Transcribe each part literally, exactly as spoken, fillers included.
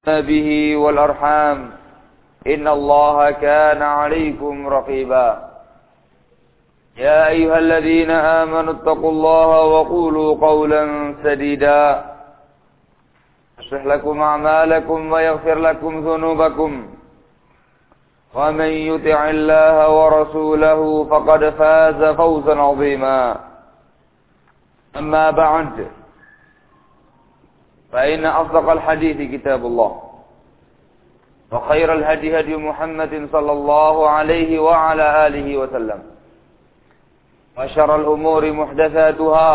به والأرحام إن الله كان عليكم رقيبا يا أيها الذين آمنوا اتقوا الله وقولوا قولا سديدا يصلح لكم أعمالكم ويغفر لكم ذنوبكم ومن يطع الله ورسوله فقد فاز فوزا عظيما أما بعد فإن أصدق الحديث كتاب الله وخير الهدي هدي محمد صلى الله عليه وعلى آله وسلم وشر الأمور محدثاتها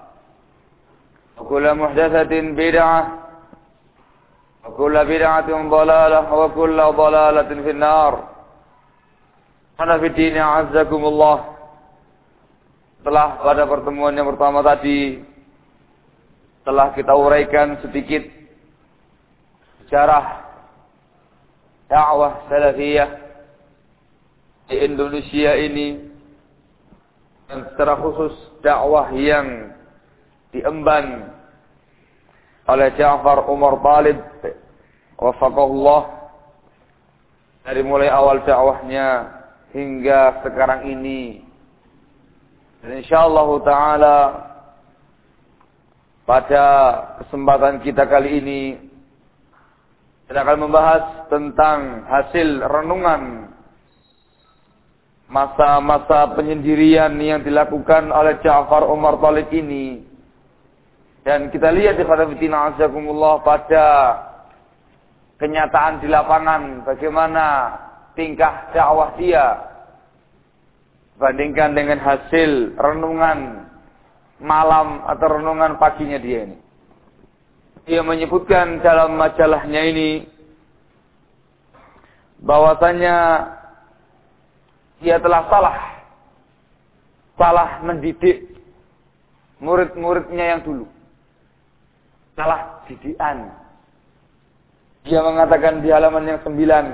وكل محدثة بدعة وكل بدعة ضلالة وكل ضلالة في النار. Ana fi dini azzakumullah. Setelah pada pertemuan yang pertama tadi telah kita uraikan sedikit sejarah dakwah salafiyah di Indonesia ini, dan secara khusus dakwah yang diemban oleh Ja'far Umar Thalib wafaqahullah dari mulai awal dakwahnya hingga sekarang ini. Dan insyaallah taala pada kesempatan kita kali ini kita akan membahas tentang hasil renungan masa-masa penyendirian yang dilakukan oleh Ja'far Umar Thalib ini. Dan kita lihat di hadapan azakumullah pada kenyataan di lapangan bagaimana tingkah dakwah dia bandingkan dengan hasil renungan malam atau renungan paginya dia ini. Dia menyebutkan dalam majalahnya ini bahwasanya dia telah salah salah mendidik murid-muridnya yang dulu, salah didikan. Dia mengatakan di halaman yang sembilan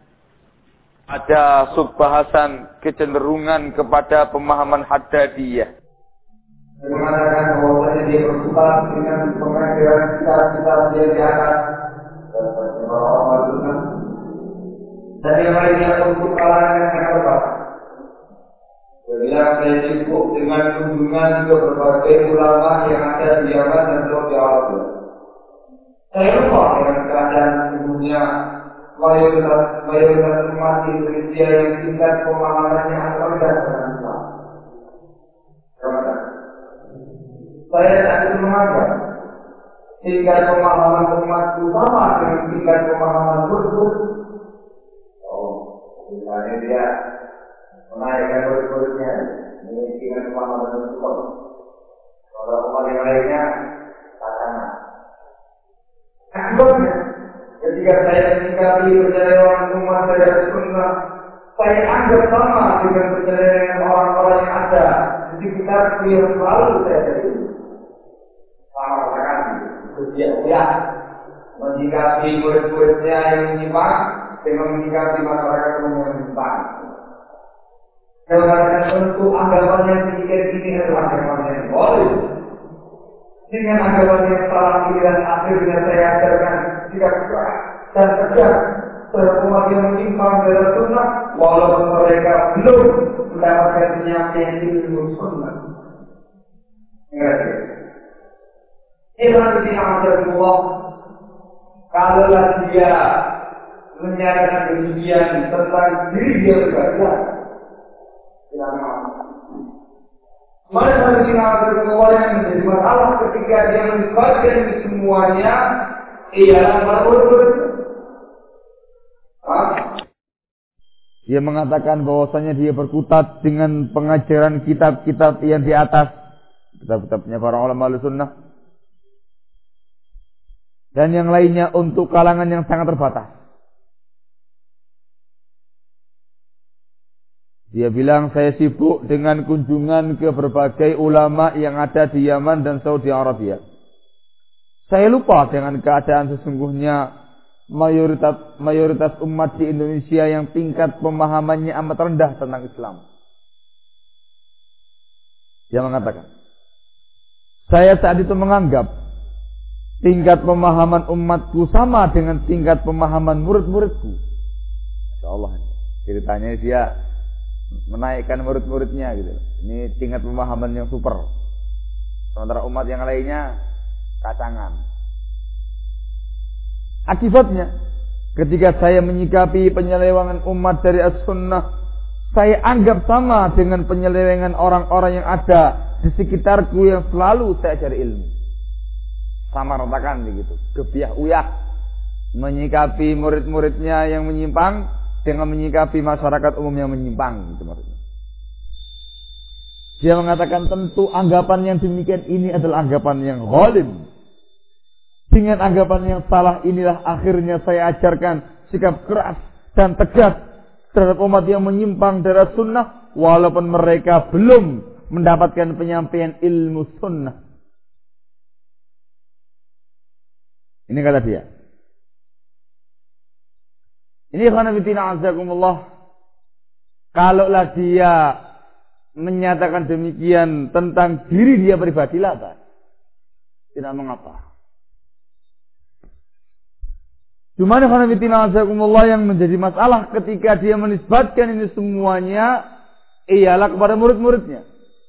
ada subbahasan kecenderungan kepada pemahaman Haddadiyah. Dia mengatakan bahwasanya dia bersumpah dengan pengajaran kita-kita dia di atas dan yang lainnya untuk kalangan yang terbatas. Dia bilang saya cukup dengan kunjungan ke berbagai ulama yang ada di Yaman dan Saudi Arabia. Saya lupa dengan keadaan sesungguhnya mayoritas mayoritas umat Indonesia yang tingkat pemahamannya agak rendah dengan Islam. Saya tak itu menganggap tingkat pemahaman umat sama dengan tingkat pemahaman murid. Oh, misalnya dia menaikkan murid-muridnya memiliki pemahaman murid. Kalau umat yang lainnya tak sama. Akibatnya, ketika saya menyikapi perjalanan umat dari sunnah, saya anggap sama dengan perjalanan orang-orang yang ada di sekitar yang selalu saya dari sama sekali. Dia menyikapi murid-muridnya yang menyimpang dengan menyikapi masyarakat umum yang menyimpang. Karena tentu anggapannya sedikit ini adalah anggapan yang boleh. Dengan anggapan yang salah pilihan akhirnya saya ajarkan jika kuat dan tegas terhadap umat yang menyimpang dalam sunnah, walaupun mereka belum mendapatkan penyampaian ilmu sunnah. Ikhwan fillah, kalaulah dia menyatakan demikian tentang diri dia pribadi, tidak mau. Maka Ikhwan fillah yang menjadi masalah ketika dia menyebarkan semuanya ialah menurut. Dia mengatakan bahwasanya dia berkutat dengan pengajaran kitab-kitab yang di atas, kitab-kitabnya para ulama Ahlussunnah. Dan yang lainnya untuk kalangan yang sangat terbatas. Dia bilang saya sibuk dengan kunjungan ke berbagai ulama yang ada di Yaman dan Saudi Arabia. Saya lupa dengan keadaan sesungguhnya mayoritas mayoritas umat di Indonesia yang tingkat pemahamannya amat rendah tentang Islam. Dia mengatakan, saya saat itu menganggap tingkat pemahaman umatku sama dengan tingkat pemahaman murid-muridku. Masya Allah. Ceritanya dia menaikkan murid-muridnya gitu. Ini tingkat pemahaman yang super. Sementara umat yang lainnya kacangan. Akibatnya, ketika saya menyikapi penyelewengan umat dari as-sunnah, saya anggap sama dengan penyelewengan orang-orang yang ada di sekitarku yang selalu saya cari ilmu. Sama ratakan begitu, gebiah uyah menyikapi murid-muridnya yang menyimpang dengan menyikapi masyarakat umum yang menyimpang, gitu maksudnya. Dia mengatakan tentu anggapan yang demikian ini adalah anggapan yang zalim. Dengan anggapan yang salah inilah akhirnya saya ajarkan sikap keras dan tegas terhadap umat yang menyimpang dari sunnah, walaupun mereka belum mendapatkan penyampaian ilmu sunnah. Ini kata dia. Ini khanafitina azakumullah. Kalaulah dia menyatakan demikian tentang diri dia pribadi lah, tidak mengapa. Cuma khanafitina azakumullah yang menjadi masalah ketika dia menisbatkan ini semuanya ialah kepada murid-muridnya.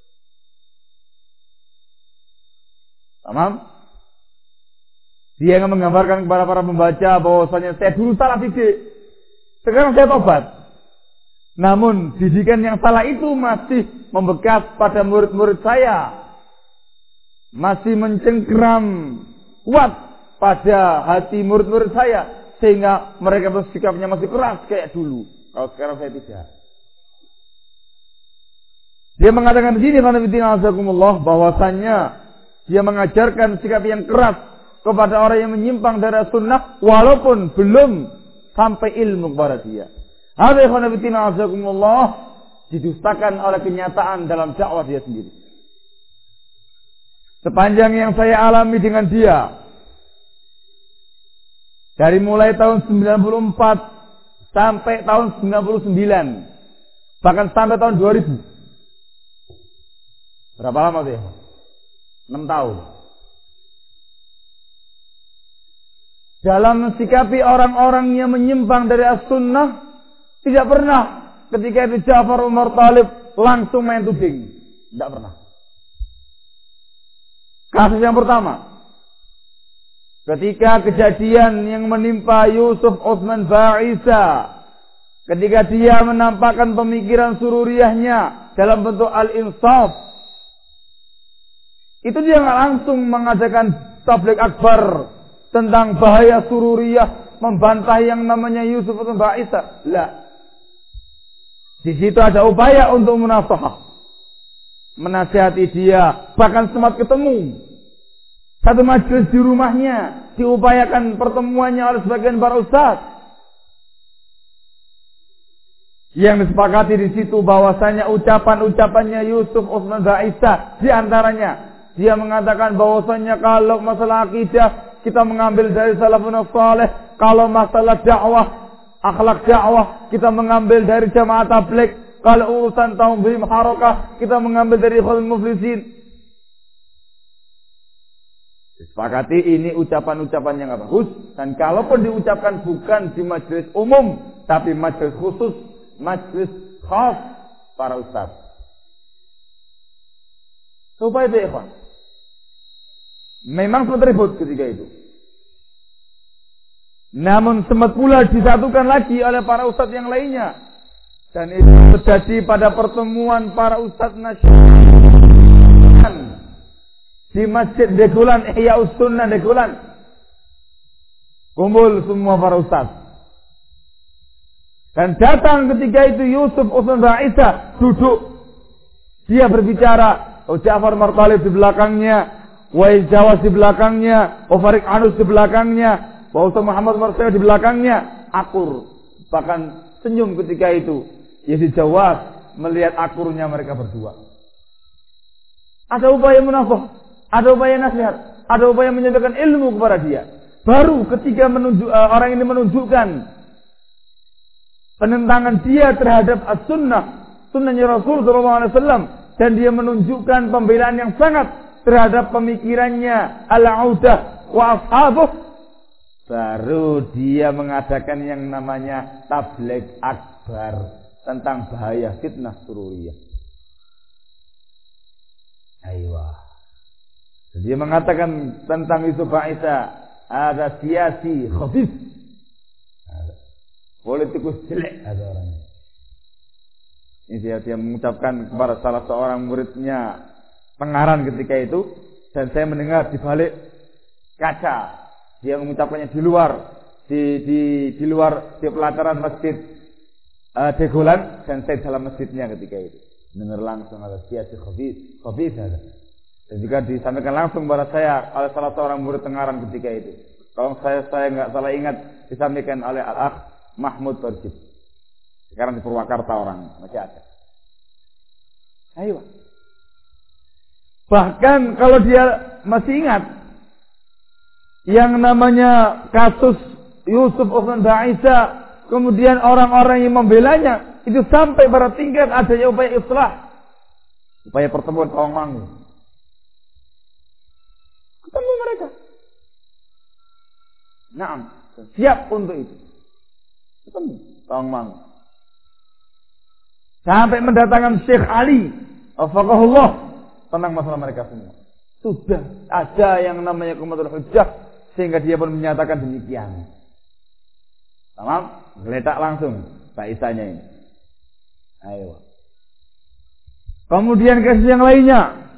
Paham? Dia yang menggambarkan kepada para pembaca bahwasanya saya dulu salah didik, sekarang saya tobat. Namun didikan yang salah itu masih membekas pada murid-murid saya, masih mencengkeram kuat pada hati murid-murid saya, sehingga mereka bersikapnya masih keras kayak dulu. Kalau sekarang saya tidak. Dia mengatakan di sini bahwasanya dia mengajarkan sikap yang keras kepada orang yang menyimpang dari sunnah walaupun belum sampai ilmu kepada dia. Hadza khanafitina azakumullah didustakan oleh kenyataan dalam dakwah dia sendiri. Sepanjang yang saya alami dengan dia dari mulai tahun sembilan puluh empat sampai tahun sembilan puluh sembilan, bahkan sampai tahun dua ribu. Berapa lama dia? enam tahun. Dalam mensikapi orang-orang yang menyimpang dari as-sunnah, tidak pernah ketika itu Ja'far Umar Thalib langsung main tuding. Tidak pernah. Kasus yang pertama, ketika kejadian yang menimpa Yusuf Utsman Ba'isa, ketika dia menampakkan pemikiran sururiyahnya dalam bentuk al-insaf, itu dia nggak langsung mengadakan tabligh akbar tentang bahaya sururiyah, membantah yang namanya Yusuf atau Ba'isa. Lah. Di situ ada upaya untuk munasahah, menasihati dia, bahkan sempat ketemu. Satu majelis di rumahnya, diupayakan pertemuannya oleh sebagian para ustaz. Yang disepakati di situ bahwasanya ucapan-ucapannya Yusuf Utsman Ba'isa, di antaranya dia mengatakan bahwasanya kalau masalah akidah kita mengambil dari salafun saleh, kalau masalah dakwah, akhlak dakwah kita mengambil dari jamaah tabligh, kalau urusan tanzim harakah kita mengambil dari ikhwanul muflisin. Disepakati ini ucapan-ucapan yang gak bagus, dan kalaupun diucapkan bukan di majelis umum tapi majelis khusus, majelis khas para ustaz. Supaya itu ikhwan. Memang sempat ribut ketika itu. Namun sempat pula disatukan lagi oleh para ustadz yang lainnya. Dan itu terjadi pada pertemuan para ustadz nasional di Masjid Degulan, Ihya Us-Sunnah Degulan. Kumpul semua para ustadz. Dan datang ketika itu Yusuf Utsman Ba'isa duduk. Dia berbicara. Oh, Ja'far Umar Thalib di belakangnya, Wais Jawas di belakangnya, Farik Anus di belakangnya, Ustaz Muhammad Marsaya di belakangnya, akur. Bahkan senyum ketika itu. Yazid Jawas melihat akurnya mereka berdua. Ada upaya munafah, ada upaya nasihat, ada upaya menyampaikan ilmu kepada dia. Baru ketika menunjuk, uh, orang ini menunjukkan penentangan dia terhadap as-sunnah, sunnahnya Rasul sallallahu alaihi wasallam, dan dia menunjukkan pembelaan yang sangat terhadap pemikirannya al-audah wa ashabuh, baru dia mengadakan yang namanya tabligh akbar tentang bahaya fitnah sururiyah. Aywa. Dia mengatakan tentang Yusuf Isa ada siasi khafif, politikus jelek ada orang. Ini dia, dia mengucapkan kepada salah seorang muridnya pengarang ketika itu, dan saya mendengar di balik kaca dia mengucapkannya di luar di di di luar di pelataran masjid uh, Degolan, dan saya dalam masjidnya ketika itu dengar langsung ada siasi khafif khafif ada. Dan juga disampaikan langsung kepada saya oleh salah seorang murid pengarang ketika itu. Kalau saya saya nggak salah ingat, disampaikan oleh Al-Akh Mahmud Barjib. Sekarang di Purwakarta orang masih ada. Ayo. Bahkan kalau dia masih ingat yang namanya kasus Yusuf Uthman Ba'isa, kemudian orang-orang yang membelanya itu sampai pada tingkat adanya upaya islah, upaya pertemuan kaum mangu. Ketemu mereka. Naam, siap untuk itu. Ketemu kaum mangu. Sampai mendatangkan Syekh Ali Afaqahullah tentang masalah mereka semua. Sudah ada yang namanya Qumatul Hujjah, sehingga dia pun menyatakan demikian. Tamam, geletak langsung baisanya ini. Ayo. Kemudian kasus yang lainnya,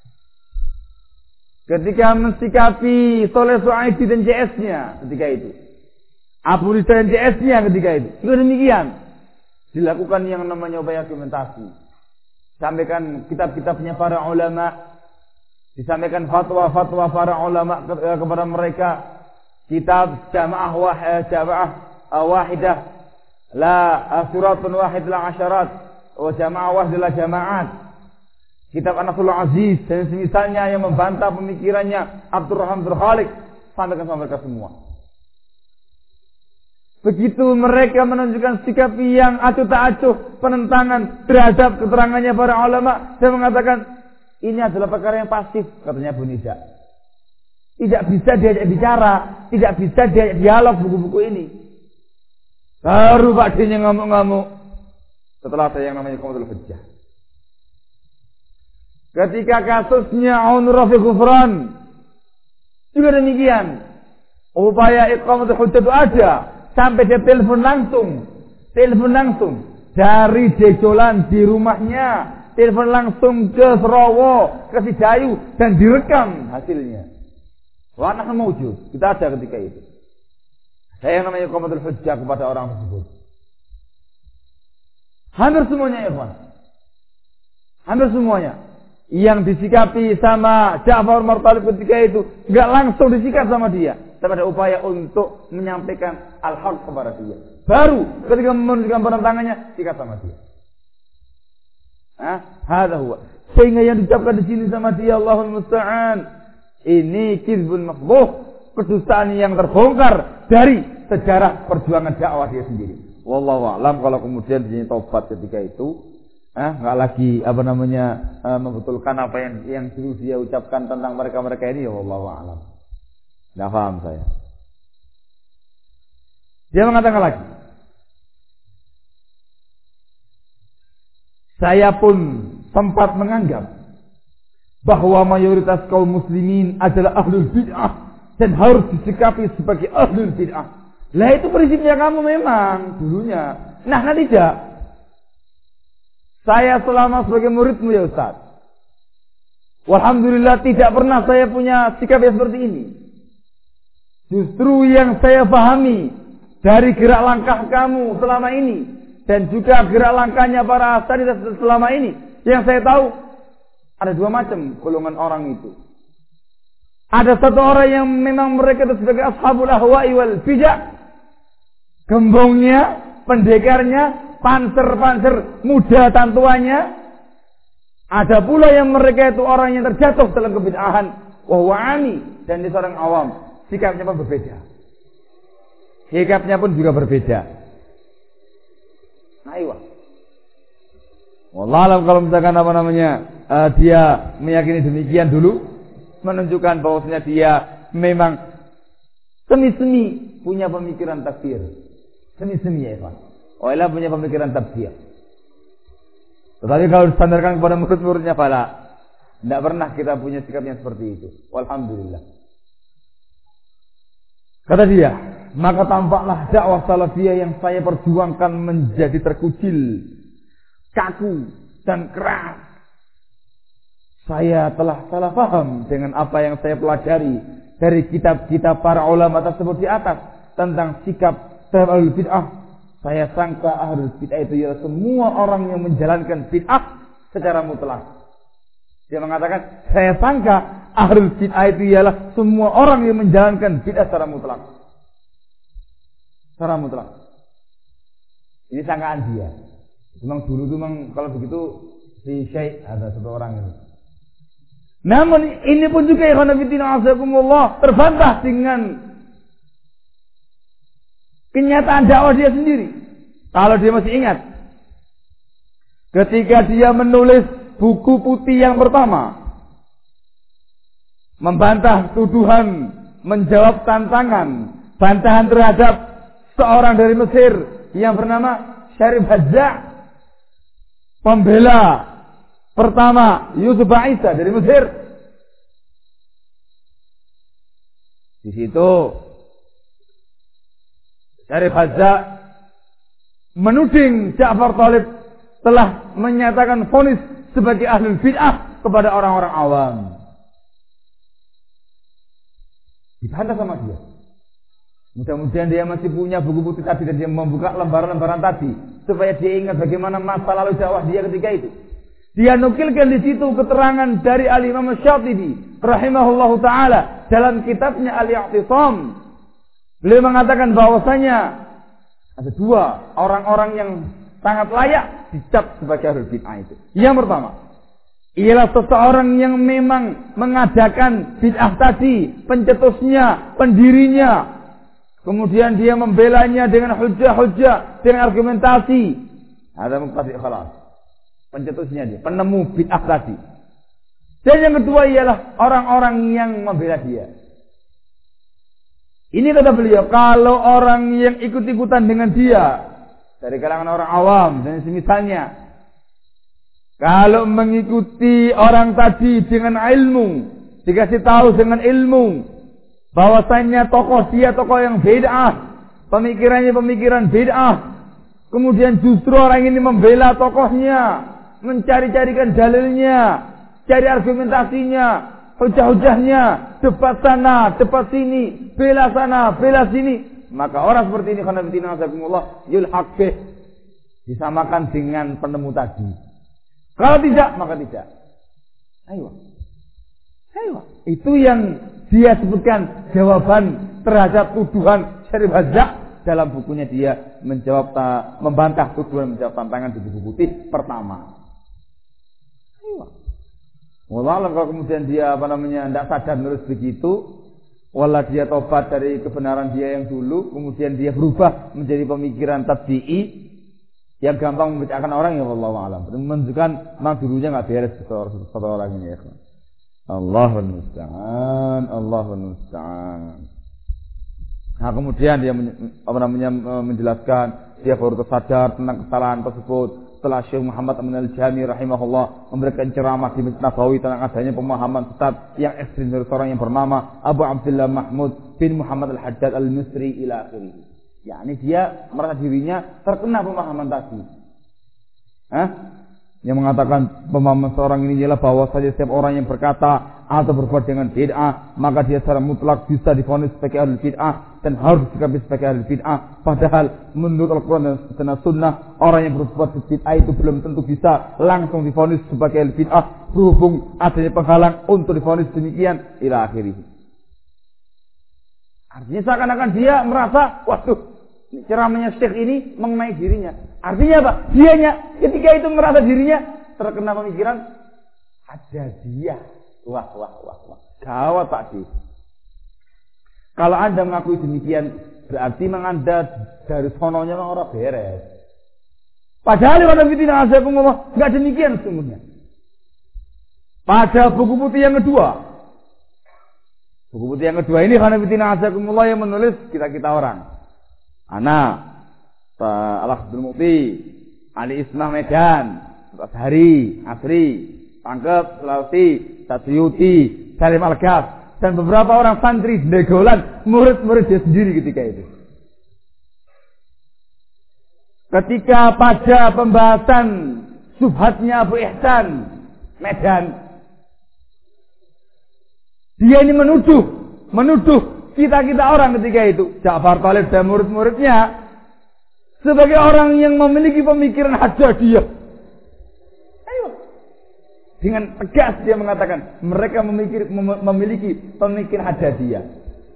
ketika mensikapi Soleh Su'aidi dan J S-nya ketika itu, Abu Rizal dan J S-nya ketika itu, juga demikian. Dilakukan yang namanya upaya argumentasi. Sampaikan kitab-kitabnya para ulama, disampaikan fatwa-fatwa para ulama kepada mereka. Kitab Jamaah Wahid, Jamaah Wahidah, la Suratun Wahid la Asyarat, wa Jamaah Wahid la Jamaat. Kitab Anasul Aziz dan semisalnya yang membantah pemikirannya Abdurrahman Abdul Khaliq, sampaikan sama mereka semua. Begitu mereka menunjukkan sikap yang acuh tak acuh penentangan terhadap keterangannya para ulama, saya mengatakan ini adalah perkara yang pasif, katanya Bu Nida. Tidak bisa diajak bicara, tidak bisa diajak dialog buku-buku ini. Baru Pak D-nya ngamuk-ngamuk setelah ada yang namanya Qumatul Hujjah. Ketika kasusnya Aun Rafiq Ghufran juga demikian. Upaya Iqamatul Hujjah itu ada. Sampai dia telepon langsung. Telepon langsung. Dari Dejolan di rumahnya. Telepon langsung ke Serowo, ke Sidayu. Dan direkam hasilnya. Wa nahnu mawjud. Kita ada ketika itu. Saya yang namanya Iqamatul Hujjah kepada orang tersebut. Hampir semuanya ikhwan. Hampir semuanya. Yang disikapi sama Ja'far Umar Thalib ketika itu enggak langsung disikat sama dia, tapi ada upaya untuk menyampaikan al-haq kepada dia. Baru ketika menunjukkan penentangannya sikat sama dia. Ah, hadza huwa. Sehingga yang diucapkan di sini sama dia Allahul musta'an, ini kizbun mafdhuh, kedustaan yang terbongkar dari sejarah perjuangan dakwah dia sendiri. Wallahu a'lam. Kalau kemudian dia taubat ketika itu, Ah, nggak lagi apa namanya uh, membetulkan apa yang yang dulu dia ucapkan tentang mereka-mereka ini, ya wallahu a'lam. Nggak paham saya. Dia mengatakan lagi, saya pun sempat menganggap bahwa mayoritas kaum muslimin adalah ahlul bid'ah dan harus disikapi sebagai ahlul bid'ah. Lah itu prinsipnya kamu memang dulunya. Nah, nah tidak. Saya selama sebagai muridmu ya Ustaz, walhamdulillah tidak pernah saya punya sikap yang seperti ini. Justru yang saya pahami dari gerak langkah kamu selama ini, dan juga gerak langkahnya para asatidz selama ini, yang saya tahu ada dua macam golongan orang itu. Ada satu orang yang memang mereka itu sebagai ashabul ahwa'i wal bid'ah, gembongnya, pendekarnya, panser-panser muda tantuannya. Ada pula yang mereka itu orang yang terjatuh dalam kebid'ahan, wa huwa ami, dan dia seorang awam. Sikapnya pun berbeda. Sikapnya pun juga berbeda. Aiyah. Wallah alam, kalau misalkan apa namanya uh, dia meyakini demikian dulu, menunjukkan bahwasanya dia memang semi-semi punya pemikiran takfir. Semi-semi ya, Pak. Wala punya pemikiran takfir. Tetapi kalau disandarkan kepada murid-muridnya, fala. Tidak pernah kita punya sikap yang seperti itu. Walhamdulillah. Kata dia, maka tampaklah dakwah salafiyah yang saya perjuangkan menjadi terkucil, kaku, dan keras. Saya telah salah paham dengan apa yang saya pelajari dari kitab-kitab para ulama tersebut di atas tentang sikap terhadap ahlul bid'ah. Saya sangka ahlul bid'ah itu ialah semua orang yang menjalankan bid'ah secara mutlak. Dia mengatakan, saya sangka ahlul bid'ah itu ialah semua orang yang menjalankan bid'ah secara mutlak. Secara mutlak. Ini sangkaan dia. Memang dulu tuh memang kalau begitu si Syekh ada satu orang itu. Namun ini pun juga ikhwan fillah azakumullah terbantah dengan kenyataan dakwah dia sendiri. Kalau dia masih ingat, ketika dia menulis buku putih yang pertama, membantah tuduhan, menjawab tantangan, bantahan terhadap seorang dari Mesir yang bernama Syarif Hadza, pembela pertama Yusuf Isa dari Mesir. Di situ Syarif Hadza menuding Ja'far Thalib telah menyatakan vonis sebagai ahlul bid'ah kepada orang-orang awam. Dibantah sama dia. Mudah-mudahan dia masih punya buku putih tadi dan dia membuka lembaran-lembaran tadi supaya dia ingat bagaimana masa lalu dakwah dia ketika itu. Dia nukilkan di situ keterangan dari Al-Imam Syatibi rahimahullahu taala dalam kitabnya Al-I'tisam. Beliau mengatakan bahwasanya ada dua orang-orang yang sangat layak dicap sebagai ahlul bid'ah itu. Yang pertama, ialah seseorang yang memang mengadakan bid'ah tadi, pencetusnya, pendirinya. Kemudian dia membelanya dengan hujah-hujah, dengan argumentasi. Ada muqtadi khalas. Pencetusnya dia, penemu bid'ah tadi. Dan yang kedua ialah orang-orang yang membela dia. Ini kata beliau, kalau orang yang ikut-ikutan dengan dia dari kalangan orang awam dan semisalnya, kalau mengikuti orang tadi dengan ilmu, dikasih tahu dengan ilmu bahwasanya tokoh dia tokoh yang bid'ah, pemikirannya pemikiran bid'ah, kemudian justru orang ini membela tokohnya, mencari-carikan dalilnya, cari argumentasinya, hujah-hujahnya, debat sana, debat sini, bela sana, bela sini. Maka orang seperti ini khanafitina azakumullah yulhaq bih, disamakan dengan penemu tadi. Kalau tidak, maka tidak. Ayo. Ayo. Itu yang dia sebutkan jawaban terhadap tuduhan Syarif Hadza dalam bukunya dia menjawab ta, membantah tuduhan, menjawab tantangan di buku putih pertama. Ayo. Wallahualam kalau kemudian dia apa namanya tidak sadar nulis begitu, wala dia tobat dari kebenaran dia yang dulu, kemudian dia berubah menjadi pemikiran tabdi'i yang gampang membicarakan orang, ya wallahu a'lam. Menunjukkan memang dulunya nggak beres satu orang ini ya. Allahul musta'an, Allahul musta'an. Nah kemudian dia apa namanya menjelaskan, dia baru tersadar tentang kesalahan tersebut setelah Syekh Muhammad Amin Al-Jami rahimahullah memberikan ceramah di Masjid Nabawi tentang adanya pemahaman sesat yang ekstrim dari seorang yang bernama Abu Abdullah Mahmud bin Muhammad Al-Haddad Al-Misri ila akhirih. yakni dia merasa dirinya terkena pemahaman tadi. Hah? Yang mengatakan pemahaman seorang ini ialah bahwa saja setiap orang yang berkata atau berbuat dengan bid'ah, maka dia secara mutlak bisa divonis sebagai ahli bid'ah dan harus disikapi sebagai ahli bid'ah. Padahal menurut Al-Quran dan Sunnah, orang yang berbuat bid'ah itu belum tentu bisa langsung divonis sebagai ahli bid'ah, berhubung adanya penghalang untuk divonis demikian ila akhirih. Artinya seakan-akan dia merasa, waduh, ceramahnya Syekh ini mengenai dirinya. Artinya apa? Dianya ketika itu merasa dirinya terkena pemikiran ada dia. Wah, wah, wah, wah. Gawat Pak Di. Kalau Anda mengakui demikian, berarti memang Anda dari sononya memang orang beres. Padahal pada fitina azakumullah enggak demikian sesungguhnya. Pada buku putih yang kedua, Buku putih yang kedua ini khana fitina azakumullah yang menulis kita-kita orang. Ana Al-Abdul Mukti, Ali Ismah Medan, Hari, Asri, Pangkep, Sulawesi, Tatsuyuti, Salim Al-Ghaf, dan beberapa orang santri Degolan, murid-murid dia sendiri ketika itu. Ketika pada pembahasan subhatnya Abu Ihsan Medan, dia ini menuduh, menuduh kita-kita orang ketika itu, Ja'far Thalib dan murid-muridnya, sebagai orang yang memiliki pemikiran hajjadiyah. Ayo. Dengan tegas dia mengatakan, mereka memiliki, mem- memiliki pemikiran hajjadiyah.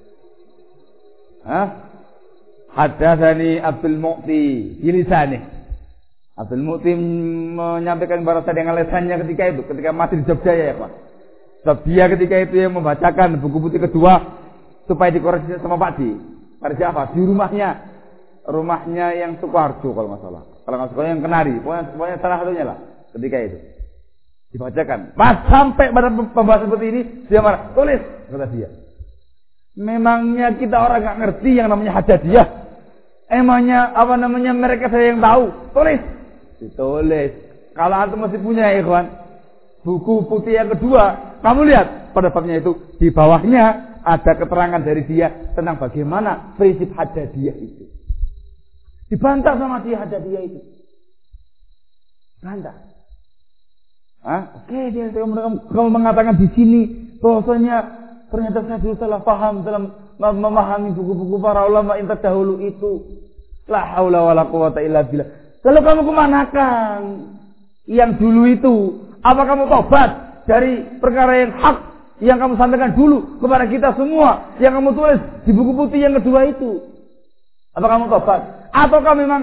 Hah? Hadatsani Abdul Mukti bilisani. Abdul Mukti menyampaikan kepada saya dengan lesannya ketika itu, ketika masih di Jogja ya, Pak. Sebab dia ketika itu yang membacakan buku putih kedua supaya dikoreksi sama Pak Di. Pada siapa? Di rumahnya, rumahnya yang Sukoharjo kalau nggak salah. Kalau nggak salah yang Kenari, pokoknya, pokoknya salah satunya lah. Ketika itu dibacakan. Pas sampai pada pembahasan seperti ini, dia marah. Tulis, kata dia. Memangnya kita orang nggak ngerti yang namanya hajjadiyah? Emangnya apa namanya mereka saya yang tahu? Tulis, ditulis. Kalau antum masih punya ya ikhwan, buku putih yang kedua, kamu lihat pada babnya itu di bawahnya ada keterangan dari dia tentang bagaimana prinsip hajjadiyah itu. Dibantah sama dia hajjadiyah itu. Bantah. Ah, oke okay, dia kamu, kamu mengatakan di sini bahwasanya ternyata saya dulu salah paham dalam memahami buku-buku para ulama yang terdahulu itu. La haula wala quwata illa billah. Lalu kamu kemanakan yang dulu itu? Apa kamu tobat dari perkara yang hak yang kamu sampaikan dulu kepada kita semua, yang kamu tulis di buku putih yang kedua itu? Apa kamu tobat? Ataukah memang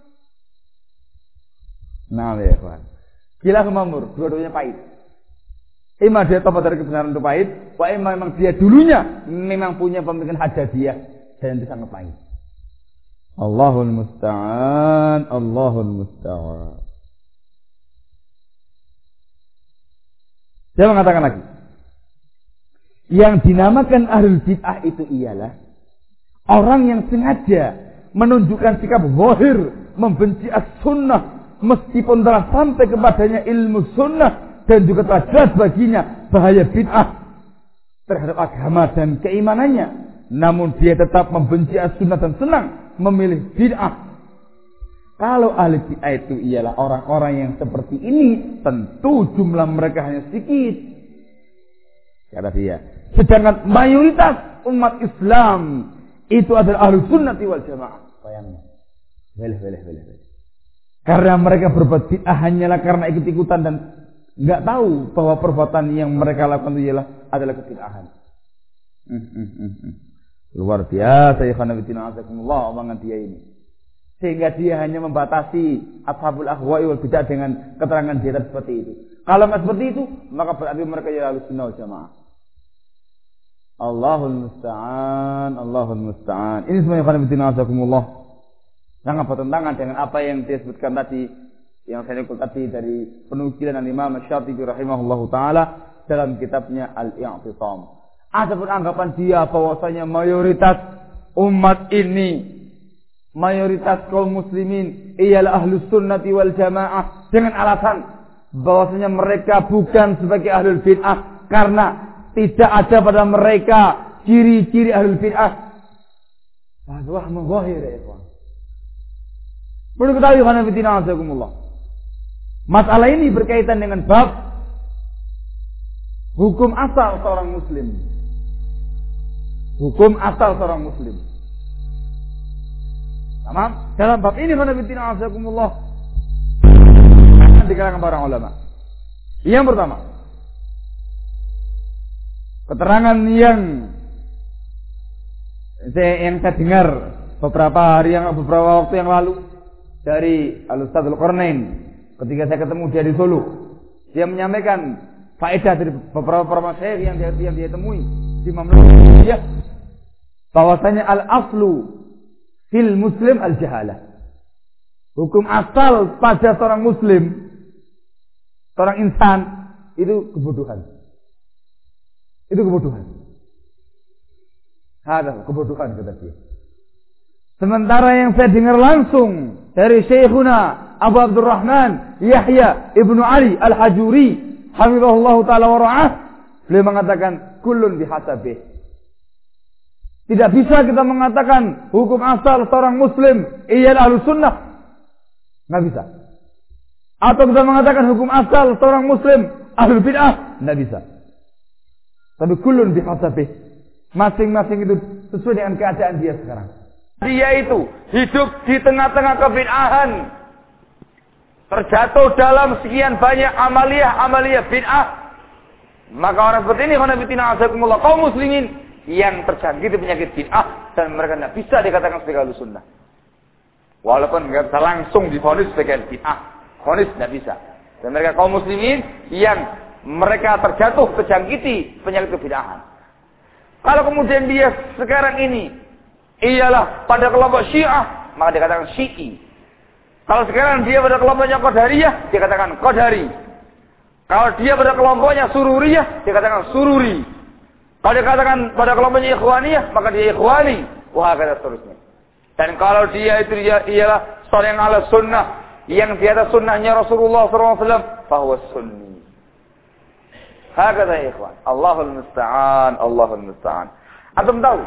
nah ya kawan, gila kemamur, dua-duanya pahit. Ima dia tobat dari kebenaran itu pahit, wa ima memang dia dulunya memang punya pemikiran hajjadiyah dan itu sangat pahit. Allahul musta'an, Allahul musta'an. Saya mengatakan lagi, yang dinamakan ahlul bid'ah itu ialah orang yang sengaja menunjukkan sikap zahir membenci as-sunnah meskipun telah sampai kepadanya ilmu sunnah dan juga telah jelas baginya bahaya bid'ah terhadap agama dan keimanannya, namun dia tetap membenci as-sunnah dan senang memilih bid'ah. Kalau ahli bid'ah itu ialah orang-orang yang seperti ini, tentu jumlah mereka hanya sedikit, kata dia. Sedangkan mayoritas umat Islam itu adalah ahli sunnati wal jamaah. Bayangkan. Boleh, boleh, boleh. Karena mereka berbuat bid'ah hanyalah karena ikut-ikutan dan nggak tahu bahwa perbuatan yang mereka lakukan itu ialah adalah kebid'ahan. Hmm, hmm, hmm, hmm. Luar biasa ya khana fitina azakumullah omongan dia ini. Sehingga dia hanya membatasi ashabul ahwa'i wal bid'ah dengan keterangan dia seperti itu. Kalau nggak seperti itu, maka berarti mereka ya ahli sunnah wal jamaah. Allahul musta'an, Allahul musta'an. Ini semuanya khana fitina azakumullah. Sangat bertentangan dengan apa yang dia sebutkan tadi, yang saya nukul tadi dari penukilan Imam Syafi'i rahimahullahu taala dalam kitabnya Al-I'tisam. Adapun anggapan dia bahwasanya mayoritas umat ini, mayoritas kaum muslimin ialah ahlus sunnati wal jamaah dengan alasan bahwasanya mereka bukan sebagai ahlul bid'ah karena tidak ada pada mereka ciri-ciri ahlul bid'ah. Wah, muzahir ya ikhwan. Perlu ketahui khana fitina azakumullah. Masalah ini berkaitan dengan bab hukum asal seorang muslim. Hukum asal seorang muslim. Tamam? Dalam bab ini khana fitina azakumullah akan di kalangan para ulama. Yang pertama, keterangan yang saya, yang saya dengar beberapa hari yang beberapa waktu yang lalu dari Al-Ustadz Al-Qarnain ketika saya ketemu dia di Solo, dia menyampaikan faedah dari beberapa para masyayikh yang dia, yang dia temui di Mamlakah Indonesia bahwasanya al-aslu fil muslim al-jahalah. Hukum asal pada seorang muslim, seorang insan itu kebodohan. Itu kebodohan. Ada kebodohan kata dia. Sementara yang saya dengar langsung dari Syekhuna Abu Abdurrahman Yahya Ibnu Ali Al-Hajuri hafizahullah taala wa ra'ah, beliau mengatakan kullun bihasabih. Tidak bisa kita mengatakan hukum asal seorang muslim ialah ahlus sunnah. Enggak bisa. Atau kita mengatakan hukum asal seorang muslim ahlul bid'ah, enggak bisa. Tapi kullun bihasabih. Masing-masing itu sesuai dengan keadaan dia sekarang. Dia itu hidup di tengah-tengah kebid'ahan, terjatuh dalam sekian banyak amaliyah-amaliyah bid'ah. Maka orang seperti ini, khonafidina azakumullah, kaum muslimin yang terjangkit penyakit bid'ah dan mereka tidak bisa dikatakan sebagai ahlus sunnah. Walaupun tidak bisa langsung divonis sebagai bid'ah, vonis tidak bisa. Dan mereka kaum muslimin yang mereka terjatuh terjangkiti penyakit kebid'ahan. Kalau kemudian dia sekarang ini ialah pada kelompok Syiah, maka dikatakan Syi'i. Kalau sekarang dia pada kelompoknya Qadariyah, dikatakan Qadari. Kalau dia pada kelompoknya Sururiyah, dikatakan Sururi. Kalau dikatakan pada kelompoknya Ikhwaniyah, maka dia Ikhwani. Wah, kata seterusnya. Dan kalau dia itu dia ialah seorang yang ala sunnah, yang di atas sunnahnya Rasulullah shallallahu alaihi wasallam, bahwa sunni. Hakata ya ikhwan. Allahul musta'an, Allahul musta'an. Antum tahu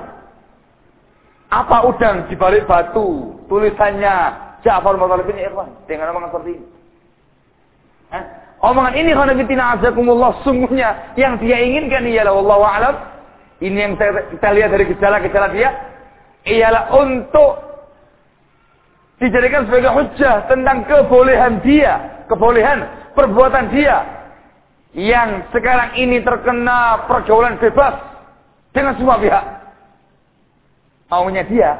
apa udang di balik batu tulisannya Ja'far Muttalib ini ikhwan dengan omongan seperti ini? Eh? Omongan ini khonafidina azakumullah sungguhnya yang dia inginkan ialah wallahu a'lam. Ini yang saya, kita lihat dari gejala-gejala dia ialah untuk dijadikan sebagai hujjah tentang kebolehan dia, kebolehan perbuatan dia yang sekarang ini terkena pergaulan bebas dengan semua pihak. Maunya dia,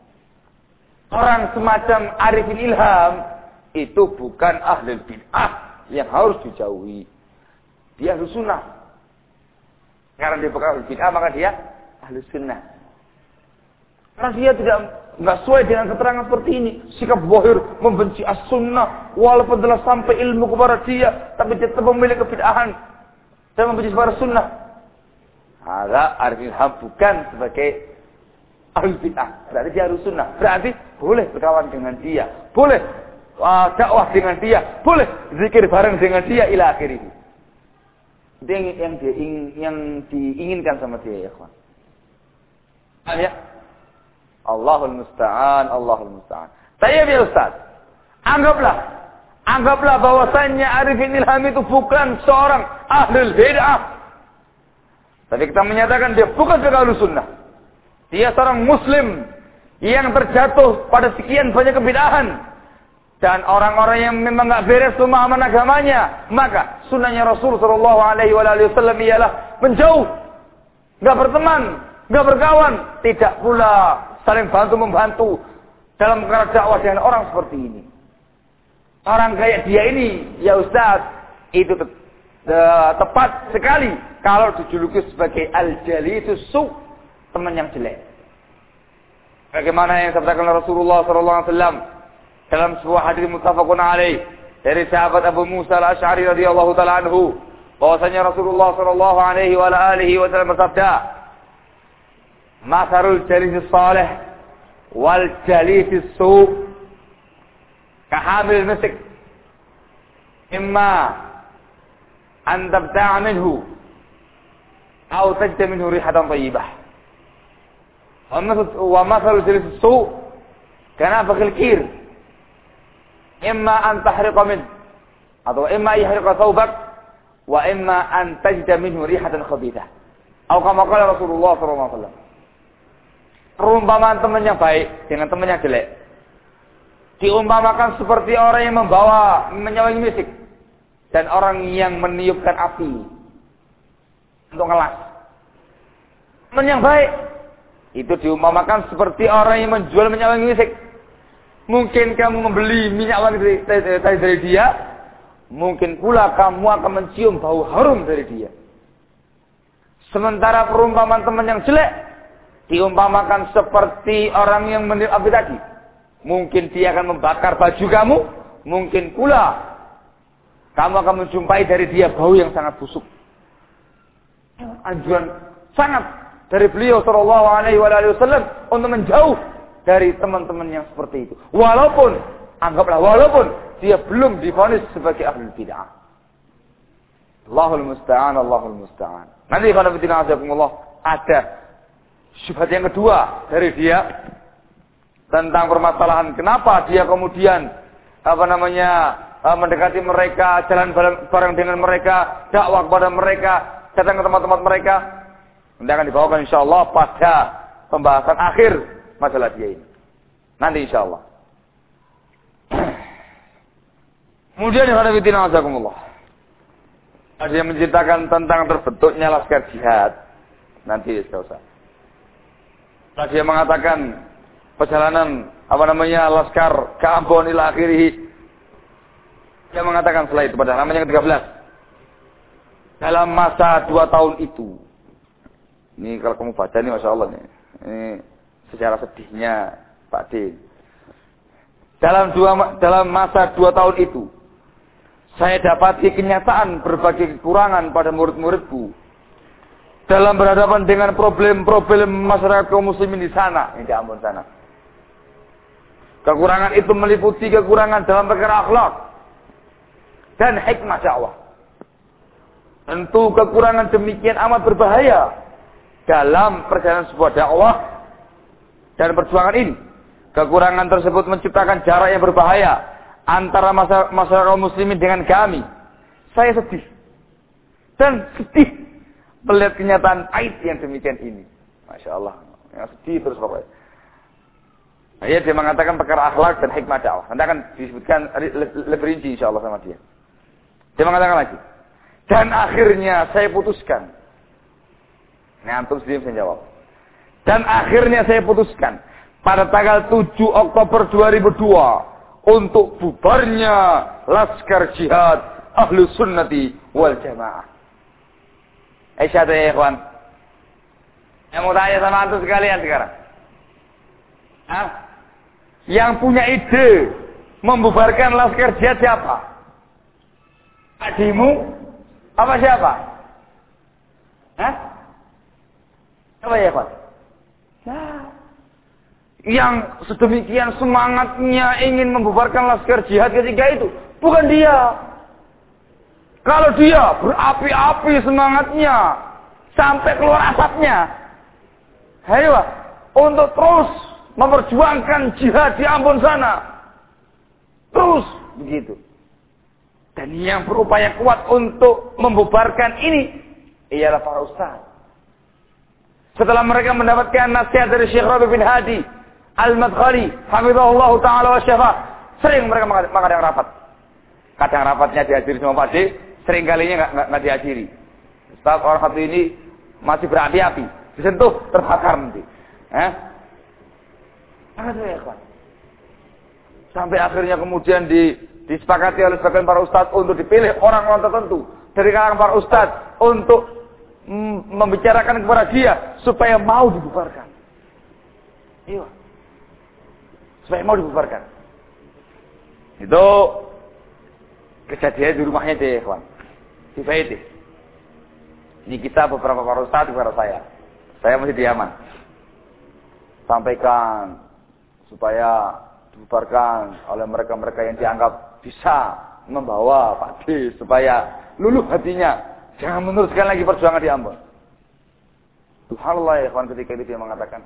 orang semacam Arifin Ilham itu bukan ahli bid'ah yang harus dijauhi. Dia ahli sunnah. Karena dia bukan ahli bid'ah, maka dia ahli sunnah. Karena dia tidak nggak sesuai dengan keterangan seperti ini. Sikap zahir membenci as-sunnah walaupun telah sampai ilmu kepada dia, tapi dia tetap memilih kebid'ahan dan membenci kepada sunnah. Ada Arifin Ilham bukan sebagai ahli bid'ah, berarti dia harus sunnah. Berarti boleh berkawan dengan dia, boleh uh, dakwah dengan dia, boleh zikir bareng dengan dia ila akhirih. Itu yang, yang, dia, yang diinginkan sama dia ya kawan. Ya. Allahul musta'an, Allahul musta'an. Saya ya Ustaz, anggaplah, anggaplah bahwasannya Arifin Ilham itu bukan seorang ahli bid'ah. Tapi kita menyatakan dia bukan seorang ahli sunnah. Dia seorang muslim yang terjatuh pada sekian banyak kebid'ahan. Dan orang-orang yang memang enggak beres pemahaman agamanya, maka sunnahnya Rasul sallallahu alaihi wasallam ialah menjauh, enggak berteman, enggak berkawan, tidak pula saling bantu-membantu dalam perkara dakwah dengan orang seperti ini. Orang kayak dia ini, ya Ustaz, itu te te tepat sekali kalau dijuluki sebagai al-jalisus su, teman yang jelek. Bagaimana yang disabdakan Rasulullah sallallahu alaihi wasallam dalam sebuah hadis muttafaqun alaih dari sahabat Abu Musa al-Asy'ari radhiyallahu taala anhu, bahwasanya Rasulullah sallallahu alaihi wa alihi wasallam bersabda, Masarul jalisis salih wal jalisis su kahamil misik imma an tabta'a minhu atau tajda minhu rihatan tayyibah wa masarul jalisis su kanafakil kir imma an tahriqa min atau imma yahriqa thawbak wa imma an tajda minhu rihatan khabithah atau kama qala Rasulullah sallallahu alaihi wasallam. Perumpamaan teman yang baik dengan teman yang jelek diumpamakan seperti orang yang membawa menyawangi misik dan orang yang meniupkan api untuk ngelas. Teman yang baik itu diumpamakan seperti orang yang menjual minyak wangi misik. Mungkin kamu membeli minyak wangi dari, dari, dari dia, mungkin pula kamu akan mencium bau harum dari dia. Sementara perumpamaan teman yang jelek diumpamakan seperti orang yang meniup api tadi. Mungkin dia akan membakar baju kamu, mungkin pula kamu akan menjumpai dari dia bau yang sangat busuk. Anjuran sangat dari beliau sallallahu alaihi wasallam untuk menjauh dari teman-teman yang seperti itu. Walaupun, anggaplah walaupun dia belum divonis sebagai ahli bid'ah. Allahul musta'an, Allahul musta'an. Nanti kalau fitina azakumullah ada syubhat yang kedua dari dia tentang permasalahan kenapa dia kemudian apa namanya mendekati mereka, jalan bareng dengan mereka, dakwah kepada mereka, datang ke tempat-tempat mereka. Nanti akan dibawakan insyaallah pada pembahasan akhir masalah dia ini. Nanti insyaallah. Kemudian kalau fitina azakumullah ada yang menceritakan tentang terbentuknya laskar jihad. Nanti tidak usah. Tadi dia mengatakan perjalanan apa namanya laskar ke Ambon ila akhirih. Dia mengatakan setelah itu pada halaman yang ketiga belas. Dalam masa dua tahun itu. Ini kalau kamu baca ini Masya Allah nih. Ini secara sedihnya Pak D. Dalam dua dalam masa dua tahun itu. Saya dapati kenyataan berbagai kekurangan pada murid-muridku dalam berhadapan dengan problem-problem masyarakat kaum muslimin di sana, di Ambon sana. Kekurangan itu meliputi kekurangan dalam perkara akhlak dan hikmah dakwah. Tentu kekurangan demikian amat berbahaya dalam perjalanan sebuah dakwah dan perjuangan ini. Kekurangan tersebut menciptakan jarak yang berbahaya antara masyarakat kaum muslimin dengan kami. Saya sedih. Dan sedih melihat kenyataan pahit yang demikian ini. Masya Allah. Yang sedih terus pokoknya. Ya, dia mengatakan perkara akhlak dan hikmah dakwah. Nanti akan disebutkan lebih rinci insya Allah sama dia. Dia mengatakan lagi. Dan akhirnya saya putuskan. Ini antum sendiri bisa jawab. Dan akhirnya saya putuskan. Pada tanggal tujuh Oktober dua ribu dua. Untuk bubarnya laskar jihad Ahlus Sunnati wal Jamaah. Eh, syahadu ya ikhwan. Yang mau tanya sama antum sekalian sekarang. Hah? Yang punya ide membubarkan laskar jihad siapa? Adimu? Apa siapa? Hah? Apa ya ikhwan? Nah. Yang sedemikian semangatnya ingin membubarkan laskar jihad ketika itu. Bukan dia. Kalau dia berapi-api semangatnya. Sampai keluar asapnya. Ayo, untuk terus memperjuangkan jihad di Ambon sana. Terus begitu. Dan yang berupaya kuat untuk membubarkan ini ialah para ustaz. Setelah mereka mendapatkan nasihat dari Syekh Rabi bin Hadi Al-Madkhali, hafizahullah ta'ala wa syafa. Sering mereka mengadakan rapat. Kadang rapatnya dihadiri sama Pak D, sering kalinya nggak dihadiri. Ustaz, orang satu ini masih berapi-api. Disentuh, terbakar nanti. Eh? Sampai akhirnya kemudian di, disepakati oleh sebagian para ustaz untuk dipilih orang-orang tertentu. Dari kalangan para ustaz untuk mm, membicarakan kepada dia supaya mau dibubarkan. Iya. Supaya mau dibubarkan. Itu kejadian di rumahnya deh, kawan. Di Faidih. Ini kita beberapa para ustaz kepada saya. Saya masih di Yaman. Sampaikan supaya dibubarkan oleh mereka-mereka yang dianggap bisa membawa Pak D supaya luluh hatinya. Jangan meneruskan lagi perjuangan di Ambon. Subhanallah ya kawan, ketika itu dia mengatakan,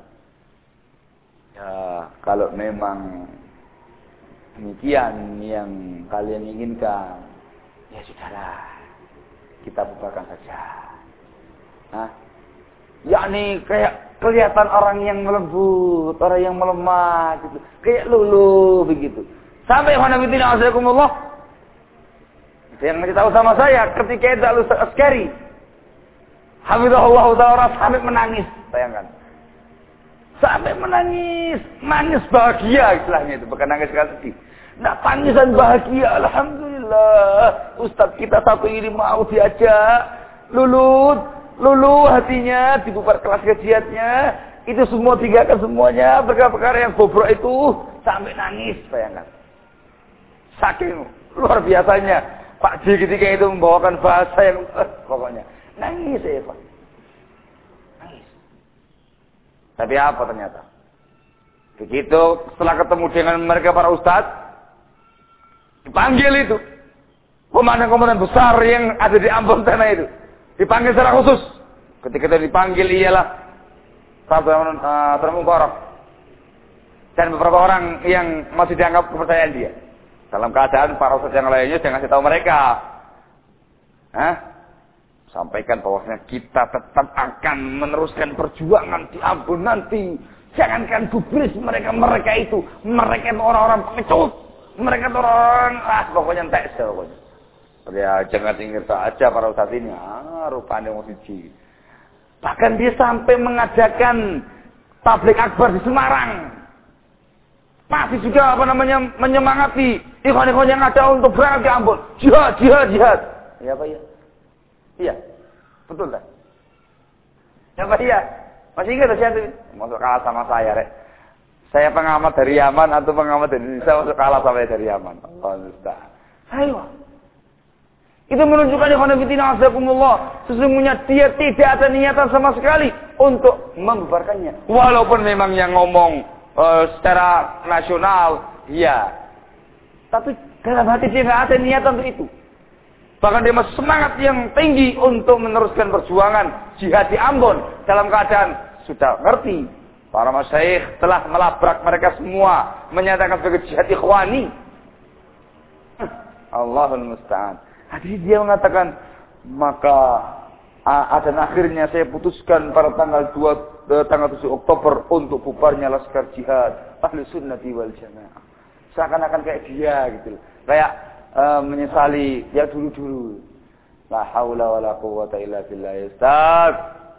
ya, kalau memang demikian yang kalian inginkan, ya sudahlah, kita bubarkan saja. Nah, yakni kayak kelihatan orang yang lembut, orang yang melemah, gitu, kayak luluh begitu. Sampai khonafidina azakumullah, yang ngasih tahu sama saya ketika itu Al-Ustaz Askari, hafizahullah ta'ala, sampai menangis, bayangkan. Sampai menangis, nangis bahagia istilahnya itu, bukan nangis karena sedih. Nah, tangisan bahagia, alhamdulillah, Ustaz kita satu ini mau diajak, lulut, luluh hatinya, dibubar kelas kajiannya, itu semua tinggalkan semuanya, perkara-perkara yang bobrok itu, sampai nangis, bayangkan. Saking luar biasanya, Pak J ketika itu membawakan bahasa yang, eh, pokoknya, nangis ya Pak. Nangis. Tapi apa ternyata? Begitu setelah ketemu dengan mereka para ustaz, dipanggil itu komandan-komandan besar yang ada di Ambon sana itu, dipanggil secara khusus. Ketika itu dipanggil ialah Sahabat uh, Termubarok dan beberapa orang yang masih dianggap kepercayaan dia. Dalam keadaan para ustaz yang lainnya jangan kasih tahu mereka. Hah? Sampaikan bahwasanya kita tetap akan meneruskan perjuangan di Ambon nanti. Jangankan gubris mereka-mereka itu. Mereka itu orang-orang pengecut. Mereka itu orang-orang, ah pokoknya entek pokoknya. Ya jangan tinggal saja para ustaz ini. Ah, rupanya musisi. Bahkan dia sampai mengadakan tablik akbar di Semarang. Masih juga apa namanya menyemangati ikhwan-ikhwan yang ada untuk berangkat ke Ambon. Jihad, jihad, jihad. Ya Pak ya. Iya. Betul tak? Ya Pak iya. Masih ingat saya itu? Masuk kalah sama saya, Rek. Saya pengamat dari Yaman atau pengamat dari Indonesia masuk kalah sama dari Yaman. Allah Ustaz. Ayo. Itu menunjukkan ikhwan fillah azakumullah, sesungguhnya dia tidak ada niatan sama sekali untuk membubarkannya. Walaupun memang yang ngomong uh, secara nasional, ya. Tapi dalam hati dia nggak ada niatan untuk itu. Bahkan dia masih semangat yang tinggi untuk meneruskan perjuangan jihad di Ambon. Dalam keadaan sudah ngerti. Para masyayikh telah melabrak mereka semua. Menyatakan sebagai jihad ikhwani. Allahul Musta'an. Jadi dia mengatakan, maka dan akhirnya saya putuskan pada tanggal dua, tanggal tujuh Oktober untuk bubarnya Laskar Jihad Ahlu Sunnati wal Jamaah. Seakan-akan kayak dia gitu. Kayak Uh, menyesali ya dulu-dulu. La haula wala quwwata illa billah ya Ustaz.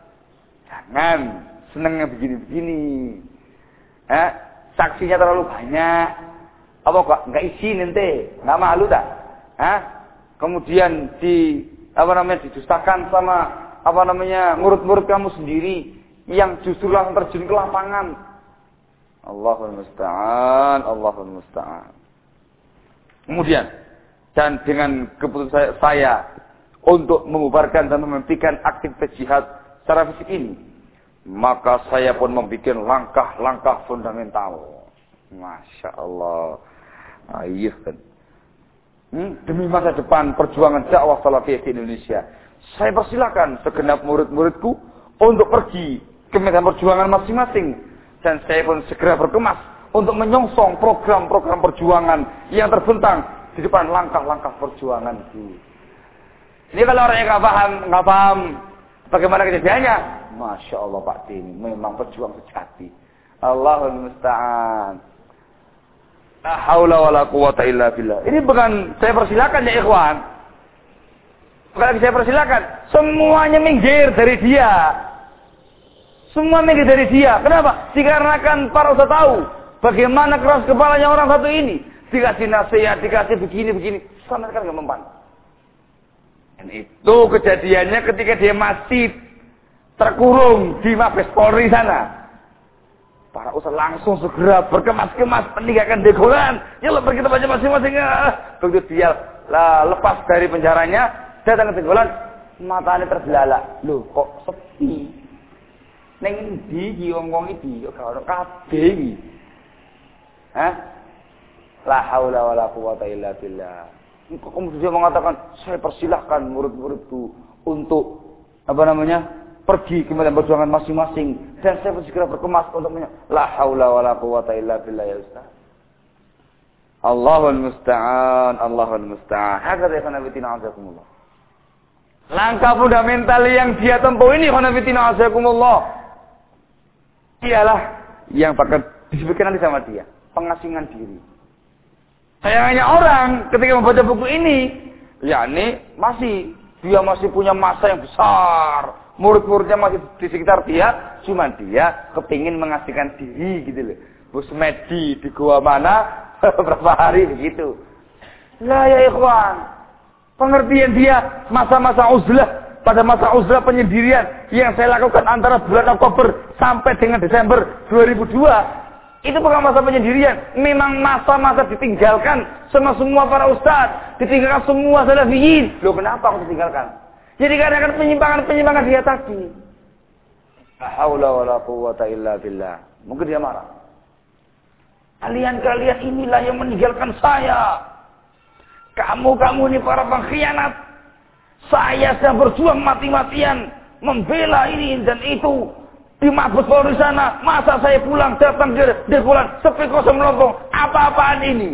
Jangan senengnya begini-begini. Eh, saksinya terlalu banyak. Apa kok enggak izin ente? Enggak malu tak? Hah? Kemudian di apa namanya didustakan sama apa namanya murid-murid kamu sendiri yang justru langsung terjun ke lapangan. Allahul musta'an, Allahul musta'an. Kemudian dan dengan keputusan saya untuk membubarkan dan menghentikan aktivitas jihad secara fisik ini, maka saya pun membuat langkah-langkah fundamental. Masya Allah. Ayuh kan. Hmm? Demi masa depan perjuangan dakwah salafiyah di Indonesia, saya persilakan segenap murid-muridku untuk pergi ke medan perjuangan masing-masing, dan saya pun segera berkemas untuk menyongsong program-program perjuangan yang terbentang di depan langkah-langkah perjuangan itu. Ini kalau orang yang nggak paham, nggak paham bagaimana kejadiannya, masya Allah Pak Din, memang pejuang sejati. Allahul Musta'an. La haula wala quwwata illa billah. Ini bukan saya persilakan ya ikhwan. Bukan lagi saya persilakan, semuanya minggir dari dia. Semua minggir dari dia. Kenapa? Dikarenakan para ustaz tahu bagaimana keras kepalanya orang satu ini. Dikasih nasihat, dikasih begini-begini, sama sekali nggak mempan. Dan itu kejadiannya ketika dia masih terkurung di Mabes Polri sana. Para ustaz langsung segera berkemas-kemas meninggalkan degolan. Ya pergi tempatnya masing-masing. Begitu dia lepas dari penjaranya, datang ke degolan, matanya terbelalak. Loh kok sepi? Neng ndi wong-wong iki kok ora kabeh iki. Hah? La haula wala quwwata illa billah. Kemudian dia mengatakan, saya persilahkan murid-muridku untuk apa namanya pergi ke medan perjuangan masing-masing, dan saya segera berkemas untuk menyebut la haula wala quwwata illa billah ya Ustaz. Allahul musta'an, Allahul musta'an. Hakadha khanafitina azakumullah. Langkah fundamental yang dia tempuh ini khanafitina azakumullah ialah yang bakal disebutkan nanti sama dia, pengasingan diri. Sayangnya orang ketika membaca buku ini, yakni masih dia masih punya masa yang besar, murid-muridnya masih di sekitar dia, cuma dia kepingin mengasingkan diri gitu loh. Busmedi di gua mana berapa hari begitu. Lah ya ikhwan, pengertian dia masa-masa uzlah, pada masa uzlah penyendirian yang saya lakukan antara bulan Oktober sampai dengan Desember dua ribu dua. Itu bukan masa penyendirian, memang masa-masa ditinggalkan sama semua para ustaz, ditinggalkan semua salafiyin. Loh kenapa aku ditinggalkan? Jadi kadang-kadang penyimpangan-penyimpangan dia tadi. La haula wala quwwata illa billah. Mungkin dia marah. Kalian-kalian inilah yang meninggalkan saya. Kamu-kamu ini para pengkhianat. Saya sedang berjuang mati-matian membela ini dan itu di Mabes Polri sana. Masa saya pulang datang ke Dekolan sepi kosong melompong. Apa-apaan ini?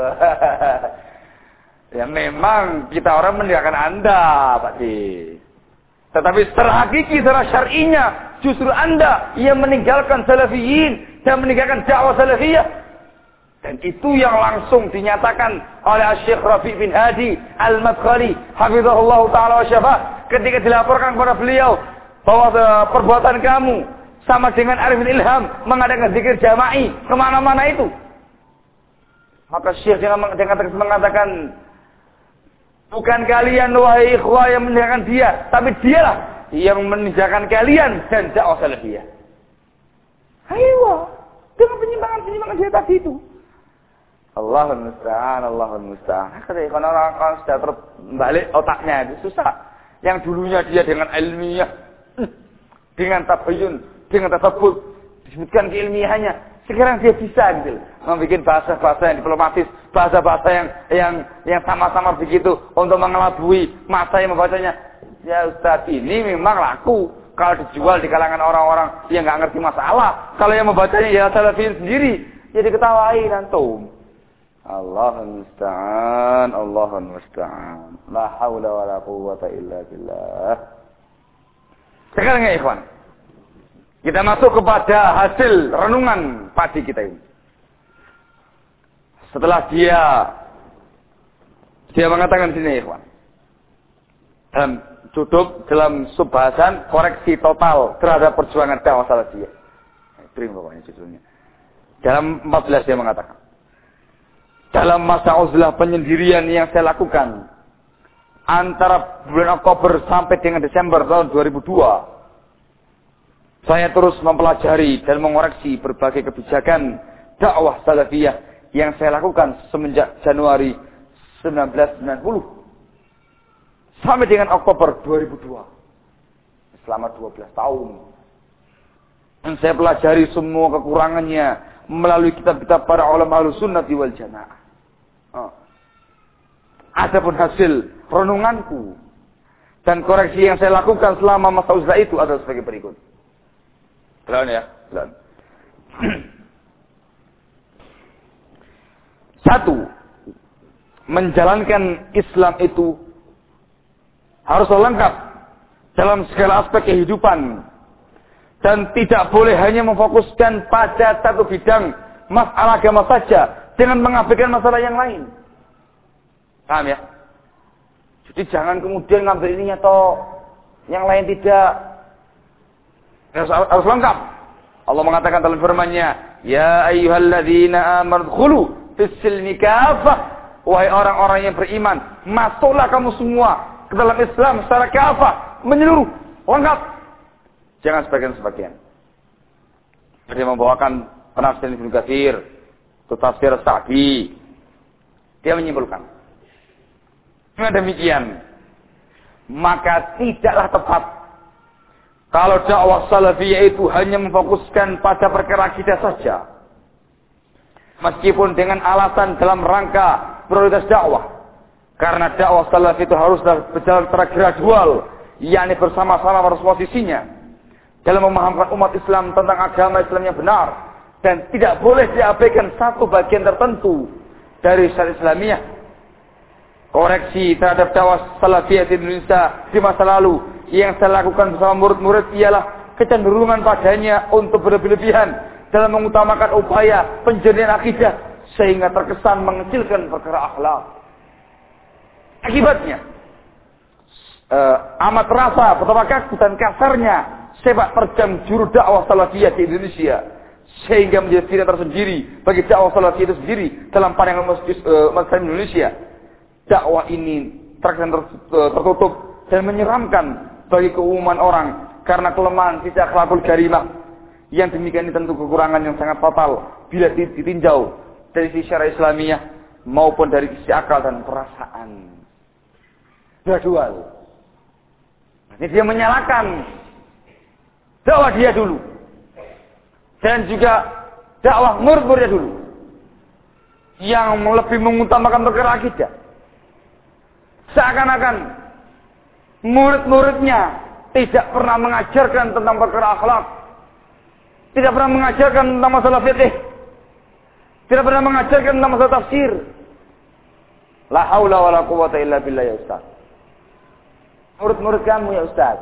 Ya memang kita orang meninggalkan Anda, Pak D. Tetapi secara hakiki, secara syar'inya, justru Anda yang meninggalkan salafiyin dan meninggalkan dakwah salafiyah. Dan itu yang langsung dinyatakan oleh Syekh Rafi' bin Hadi Al-Madkhali hafizahullah ta'ala wa syafah ketika dilaporkan kepada beliau bahwa perbuatan kamu sama dengan Arifin Ilham mengadakan zikir jama'i kemana-mana itu. Maka Syekh dengan mengatakan, bukan kalian wahai ikhwah yang meninggalkan dia, tapi dialah yang meninggalkan kalian dan dakwah salafiyah. Ayo, dengan penyimpangan-penyimpangan saya tadi itu. Allahul musta'an, Allahul musta'an. Ketika orang-orang sudah terbalik otaknya itu susah. Yang dulunya dia dengan ilmiah, dengan tabayun, dengan tasabut, disebutkan keilmiahannya. Sekarang dia bisa gitu, membuat bahasa-bahasa yang diplomatis, bahasa-bahasa yang yang yang sama-sama begitu untuk mengelabui masa yang membacanya. Ya Ustaz, ini memang laku kalau dijual di kalangan orang-orang yang nggak ngerti masalah. Kalau yang membacanya ya salafiyin sendiri, ya diketawain antum. Allahul musta'an, Allahul musta'an. La haula wala quwwata illa billah. Sekarang ya ikhwan, kita masuk kepada hasil renungan pagi kita ini. Setelah dia dia mengatakan sini ikhwan, dalam tutup dalam subbahasan koreksi total terhadap perjuangan dakwah salafiyah. Bring pokoknya judulnya. Dalam empat belas dia mengatakan, dalam masa uzlah penyendirian yang saya lakukan antara bulan Oktober sampai dengan Desember tahun dua ribu dua, saya terus mempelajari dan mengoreksi berbagai kebijakan dakwah salafiyah yang saya lakukan semenjak Januari seribu sembilan ratus sembilan puluh sampai dengan Oktober dua ribu dua. Selama dua belas tahun. Dan saya pelajari semua kekurangannya melalui kitab-kitab para ulama Ahlussunnah wal Jamaah. Oh. Adapun hasil renunganku dan koreksi yang saya lakukan selama masa uzlah itu adalah sebagai berikut. Pelan ya, pelan. Satu, menjalankan Islam itu harus lengkap dalam segala aspek kehidupan dan tidak boleh hanya memfokuskan pada satu bidang masalah agama saja dengan mengabaikan masalah yang lain. Paham ya? Jadi jangan kemudian ngambil ininya toh, yang lain tidak. Harus, harus lengkap. Allah mengatakan dalam firman-Nya, "Ya ayyuhalladzina amanu dkhulu fis-silmi kafah." Wahai orang-orang yang beriman, masuklah kamu semua ke dalam Islam secara kafah, menyeluruh, lengkap. Jangan sebagian-sebagian. Dia membawakan penafsiran Ibnu Katsir, tafsir Sa'di. Dia menyimpulkan, dengan demikian, maka tidaklah tepat kalau dakwah salafiyah itu hanya memfokuskan pada perkara akidah saja. Meskipun dengan alasan dalam rangka prioritas dakwah. Karena dakwah salaf itu harus berjalan secara gradual, yakni bersama-sama harus posisinya dalam memahamkan umat Islam tentang agama Islam yang benar, dan tidak boleh diabaikan satu bagian tertentu dari syariat Islamiyah. Koreksi terhadap dakwah salafiyah di Indonesia di masa lalu yang saya lakukan bersama murid-murid ialah kecenderungan padanya untuk berlebihan dalam mengutamakan upaya penjernihan akidah sehingga terkesan mengecilkan perkara akhlak. Akibatnya uh, amat terasa betapa kaku dan kasarnya sepak terjang juru dakwah salafiyah di Indonesia, sehingga menjadi ciri tersendiri bagi dakwah salafiyah itu sendiri dalam pandangan umat uh, Indonesia. Dakwah ini terkesan tertutup dan menyeramkan bagi keumuman orang karena kelemahan sisi akhlakul karimah. Yang demikian ini tentu kekurangan yang sangat fatal bila ditinjau dari sisi syariat Islamiyah maupun dari sisi akal dan perasaan. Gradual. Ini dia menyalahkan dakwah dia dulu. Dan juga dakwah murid-muridnya dulu. Yang lebih mengutamakan perkara akidah. Seakan-akan murid-muridnya tidak pernah mengajarkan tentang perkara akhlak. Tidak pernah mengajarkan tentang masalah fikih. Tidak pernah mengajarkan tentang masalah tafsir. La haula wa la quwata illa billah ya Ustaz. Murid-murid kamu ya Ustaz.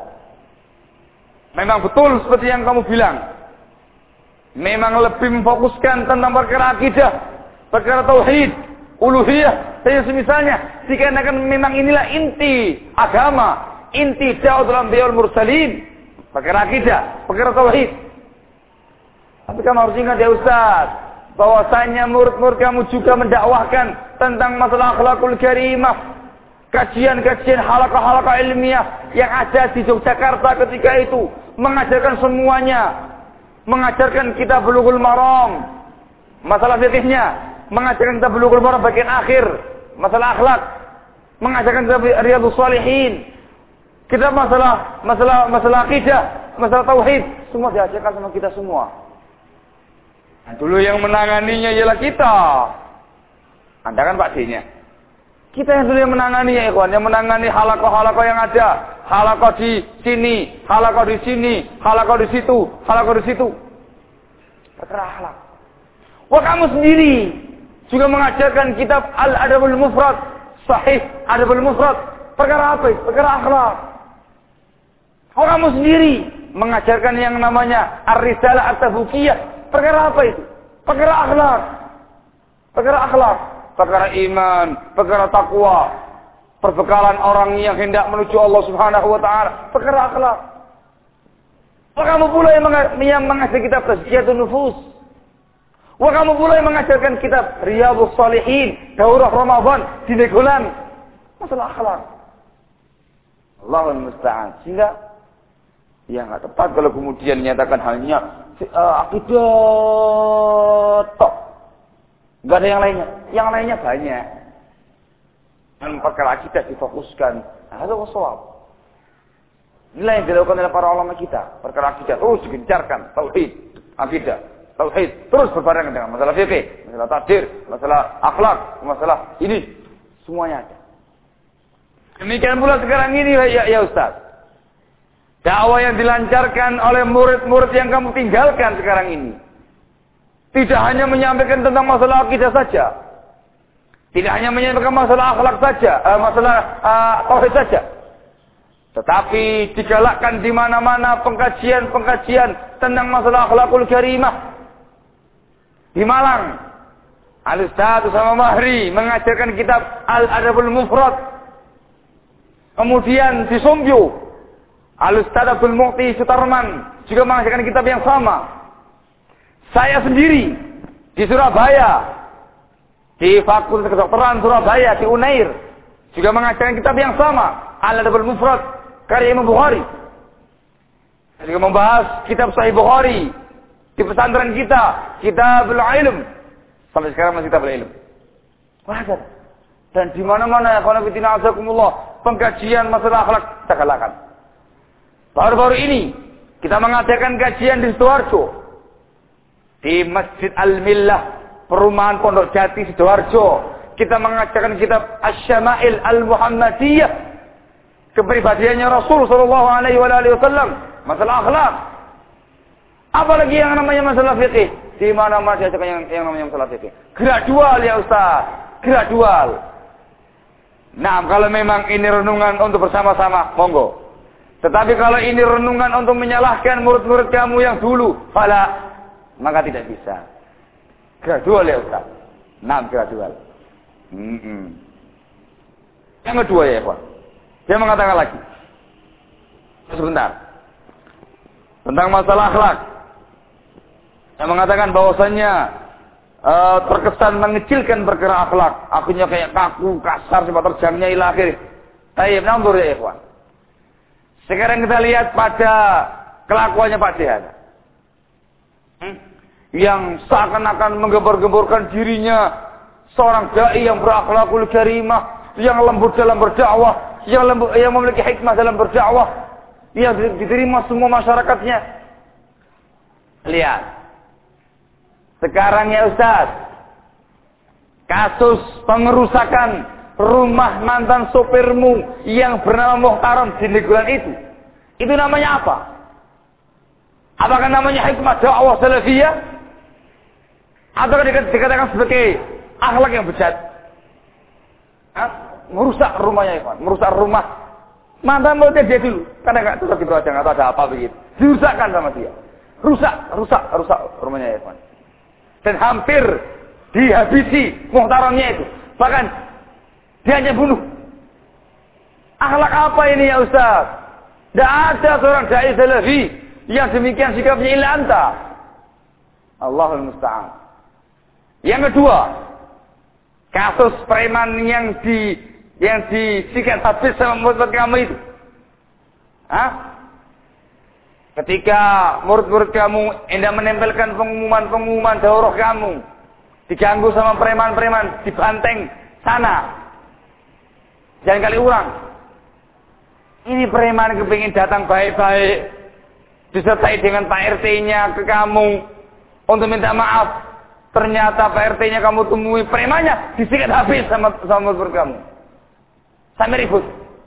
Memang betul seperti yang kamu bilang. Memang lebih memfokuskan tentang perkara akidah, perkara tauhid, uluhiyah, dan semisalnya. Dikarenakan memang inilah inti agama, inti dakwah dalam beliau mursalin, perkara akidah, perkara tauhid. Tapi kamu harus ingat ya Ustaz, bahwasanya murid-murid kamu juga mendakwahkan tentang masalah akhlakul karimah, kajian-kajian halaqah-halaqah ilmiah yang ada di Yogyakarta ketika itu, mengajarkan semuanya. Mengajarkan kita Bulughul Maram, masalah fikihnya. Mengajarkan kita Bulughul Maram bagian akhir, masalah akhlak. Mengajarkan kita Riyadhus Shalihin. Kita masalah masalah masalah akidah, masalah tauhid, semua diajarkan sama kita semua. Nah, dulu yang menanganinya ialah kita. Anda kan Pak D-nya. Kita yang dulu yang menanganinya, ikhwan, yang menangani halaqah-halaqah yang ada. Halaqah di sini, halaqah di sini, halaqah di situ, halaqah di situ. Perkara akhlak. Wah, kamu sendiri juga mengajarkan kitab Al-Adabul Mufrad, Sahih Adabul Mufrad. Perkara apa itu? Perkara akhlak. Oh, kamu sendiri mengajarkan yang namanya Ar-Risalah At-Tabukiyah. Perkara apa itu? Perkara akhlak. Perkara akhlak. Perkara iman, perkara takwa, perbekalan orang yang hendak menuju Allah Subhanahu wa taala, perkara akhlak. Wah, kamu pula yang mengajar kitab Tazkiyatun Nufus. Wah, kamu pula yang mengajarkan kitab Riyadhus Shalihin, Daurah Ramadan di Negolan. Masalah akhlak. Allahul musta'an. Sehingga ya enggak tepat kalau kemudian menyatakan hanya uh, akidah tok. Enggak ada yang lainnya. Yang lainnya banyak. Dan perkara akidah difokuskan. Nah, itu waswab. Inilah yang dilakukan oleh para ulama kita. Perkara akidah terus digencarkan. Tauhid, akidah, tauhid. Terus berbarengan dengan masalah fikih, masalah takdir, masalah akhlak, masalah ini. Semuanya ada. Demikian pula sekarang ini ya, ya Ustaz. Dakwah yang dilancarkan oleh murid-murid yang kamu tinggalkan sekarang ini. Tidak hanya menyampaikan tentang masalah akidah saja. Tidak hanya menyampaikan masalah akhlak saja, uh, masalah uh, tauhid saja. Tetapi digalakkan di mana-mana pengkajian-pengkajian tentang masalah akhlakul karimah. Di Malang, Al-Ustaz Usama Mahri mengajarkan kitab Al-Adabul Mufrad. Kemudian di Sombio, Al-Ustaz Abdul Mu'ti Sutarman juga mengajarkan kitab yang sama. Saya sendiri di Surabaya, di Fakultas Kedokteran Surabaya, di Unair, juga mengajarkan kitab yang sama, Al-Adabul Mufrad, karya Imam Bukhari. Saya juga membahas kitab Sahih Bukhari di pesantren kita, Kitabul Ilm. Sampai sekarang masih Kitabul Ilm. Wajar. Dan di mana-mana ya khonafidina azakumullah, pengkajian masalah akhlak kita galakkan. Baru-baru ini kita mengadakan kajian di Sidoarjo. Di Masjid Al-Millah, perumahan Pondok Jati, Sidoarjo. Kita mengajarkan kitab Asy-Syama'il Al-Muhammadiyah. Kepribadiannya Rasul sallallahu alaihi wasallam. Masalah akhlak. Apalagi yang namanya masalah fikih. Di mana-mana diajarkan yang, yang namanya masalah fikih. Gradual ya Ustaz. Gradual. Nah, kalau memang ini renungan untuk bersama-sama, monggo. Tetapi kalau ini renungan untuk menyalahkan murid-murid kamu yang dulu, fala, maka tidak bisa. Gradual ya Ustaz. Nah, gradual. Mm-mm. Yang kedua ya Pak, dia mengatakan lagi sebentar tentang masalah akhlak. Dia mengatakan bahwasannya uh, terkesan mengecilkan perkara akhlak. Akhirnya kayak kaku, kasar, sifat terjangnya ila akhir. Tayyib, nandur ya ikhwan. Sekarang kita lihat pada kelakuannya Pak Dehan. Hmm? Yang seakan-akan menggembar-gemborkan dirinya seorang dai yang berakhlakul karimah, yang lembut dalam berdakwah, yang lembut, yang memiliki hikmah dalam berdakwah, yang diterima semua masyarakatnya. Lihat. Sekarang ya Ustaz, kasus pengerusakan rumah mantan sopirmu yang bernama Muhtaram di Negulan itu. Itu namanya apa? Apakah namanya hikmah dakwah salafiyah? Atau dikatakan sebagai akhlak yang bejat? Hah? Merusak rumahnya, Ikhwan. Merusak rumah mantan muridnya dia dulu. Karena nggak tetap gitu aja, nggak tahu ada apa begitu. Dirusakkan sama dia. Rusak, rusak, rusak rumahnya, Ikhwan. Dan hampir dihabisi Muhtaramnya itu. Bahkan dia hanya bunuh. Akhlak apa ini ya Ustaz? Tidak ada seorang dai salafi yang demikian sikapnya illa anta. Allahul musta'an. Yang kedua, kasus preman yang di yang disikat habis sama murid kamu itu. Hah? Ketika murid-murid kamu hendak menempelkan pengumuman-pengumuman daurah kamu, diganggu sama preman-preman, dibanteng sana. Jangan kali urang. Ini preman kepingin datang baik-baik, disertai dengan Pak R T-nya ke kamu untuk minta maaf. Ternyata Pak R T-nya kamu temui premannya disikat habis sama sama murid kamu. Sampai ribut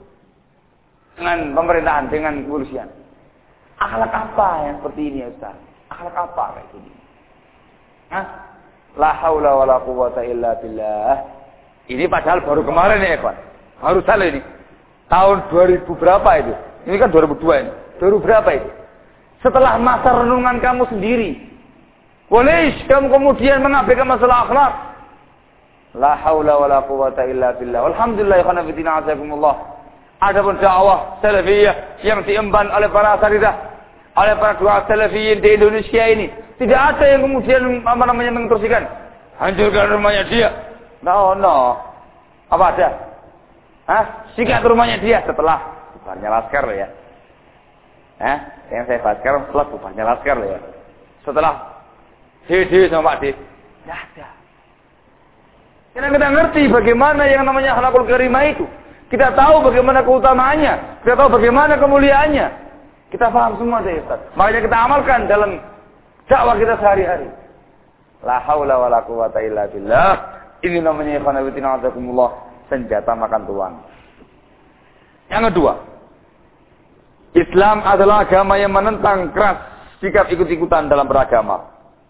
dengan pemerintahan, dengan kepolisian. Akhlak apa yang seperti ini ya Ustaz? Akhlak apa kayak gini? Hah? La haula wala quwwata illa billah. Ini padahal baru kemarin ya, Pak. Baru salah ini. Tahun dua ribu berapa itu? Ini kan dua ribu dua ini. dua ribu berapa itu? Setelah masa renungan kamu sendiri. Boleh kamu kemudian mengabaikan masalah akhlak? La haula wala quwwata illa billah. Alhamdulillah khana fitina azakumullah. Adapun dakwah salafiyah yang diemban oleh para asatidzah, oleh para dua salafiyin di Indonesia ini, tidak ada yang kemudian apa namanya menginstruksikan hancurkan rumahnya dia. No, no. Apa ada? Hah? Sikat rumahnya dia setelah bubarnya laskar loh ya. Hah? Yang saya bahas sekarang setelah bubarnya laskar loh ya. Setelah D D sama Pak D. Tidak ada. Karena kita ngerti bagaimana yang namanya akhlakul karimah itu. Kita tahu bagaimana keutamaannya. Kita tahu bagaimana kemuliaannya. Kita paham semua deh Ustaz. Makanya kita amalkan dalam dakwah kita sehari-hari. La haula wala quwwata illa billah. Ini namanya ikhwan fillah azakumullah, senjata makan tuan. Yang kedua, Islam adalah agama yang menentang keras sikap ikut-ikutan dalam beragama.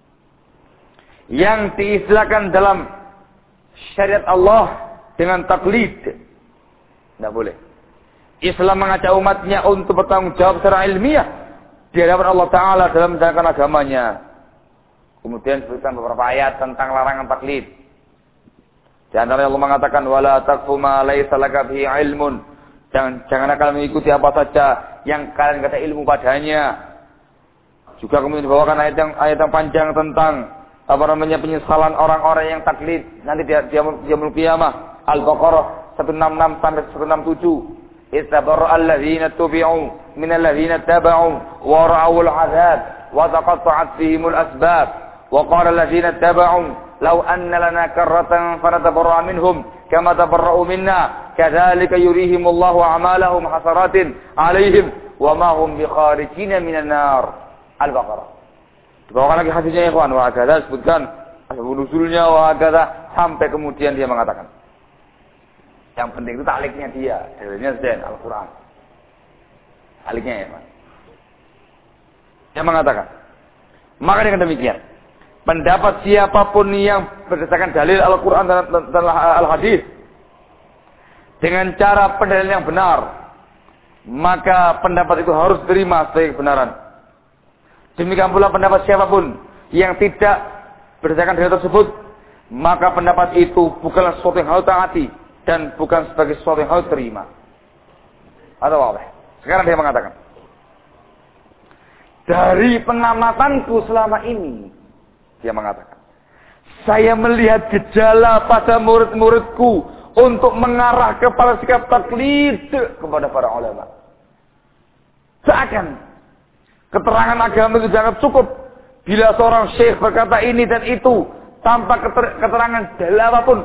Yang diistilahkan dalam syariat Allah dengan taklid. Tidak boleh. Islam mengajak umatnya untuk bertanggung jawab secara ilmiah di hadapan Allah Ta'ala dalam menjalankan agamanya. Kemudian disebutkan beberapa ayat tentang larangan taklid. Di antaranya Allah mengatakan, wala taqfu ma laysa laka bihi ilmun. Jangan jangan kalian mengikuti apa saja yang kalian kata ilmu padanya. Juga kemudian dibawakan ayat yang ayat yang panjang tentang apa namanya penyesalan orang-orang yang taklid nanti di yaumul qiyamah. Al-Baqarah seratus enam puluh enam sampai seratus enam puluh tujuh. Istabarra alladziina tubi'u min alladziina taba'u wa ra'awul 'adzab wa taqatta'at bihimul asbab wa qala alladziina taba'u law anna lana karratan fanatabarra minhum kama tabarra'u minna kadzalika yurihimullahu a'malahum hasaratin 'alaihim wa ma hum bikharijina minan nar. Al-Baqarah. Dibawakan lagi hadisnya ya ikhwan, wa hadza sebutkan asbab nuzulnya wa hadza sampai kemudian dia mengatakan yang penting itu takliknya dia, dalilnya Zain Al-Quran. Takliknya ya, Pak. Dia mengatakan, maka dengan demikian, pendapat siapapun yang berdasarkan dalil Al-Quran dan, dan Al-Hadis dengan cara pendalilan yang benar, maka pendapat itu harus diterima sebagai kebenaran. Demikian pula pendapat siapapun yang tidak berdasarkan dalil tersebut, maka pendapat itu bukanlah sesuatu yang harus taati dan bukan sebagai sesuatu yang harus terima. Atau apa? Sekarang dia mengatakan, dari pengamatanku selama ini, dia mengatakan, saya melihat gejala pada murid-muridku untuk mengarah kepada sikap taklid kepada para ulama. Seakan keterangan agama itu dianggap cukup bila seorang syekh berkata ini dan itu tanpa keterangan dalil apapun.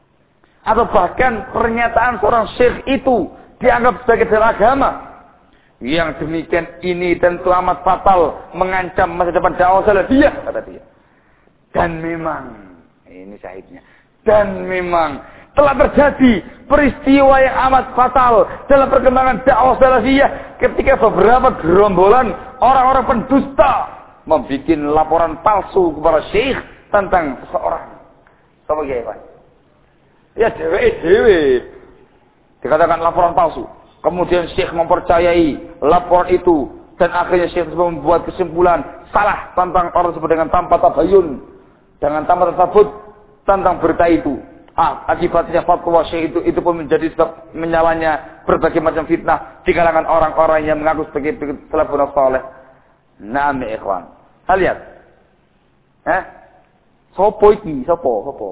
Atau bahkan pernyataan seorang syekh itu dianggap sebagai dalil agama. Yang demikian ini tentu amat fatal, mengancam masa depan dakwah salafiyah, kata dia. Dan memang, ini syahidnya, dan memang telah terjadi peristiwa yang amat fatal dalam perkembangan dakwah salafiyah ketika beberapa gerombolan orang-orang pendusta membuat laporan palsu kepada syekh tentang seseorang. Sama ya, Pak? Ya, dewe-dewe dikatakan laporan palsu. Kemudian syekh mempercayai laporan itu dan akhirnya syekh membuat kesimpulan salah tentang orang tersebut dengan tanpa tabayun, dengan tanpa tersebut tentang berita itu. Ah, akibatnya fatwa syekh itu itu pun menjadi sebab menyalahnya berbagai macam fitnah di kalangan orang-orang yang mengaku sebagai salafun saleh. Naam ya ikhwan. Lihat. Eh? Sopo iki? Sopo? Sopo?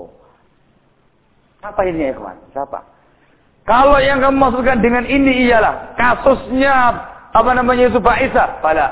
Apa ini ya ikhwan? Siapa? Kalau yang kamu maksudkan dengan ini ialah kasusnya apa namanya Yusuf Isa, pada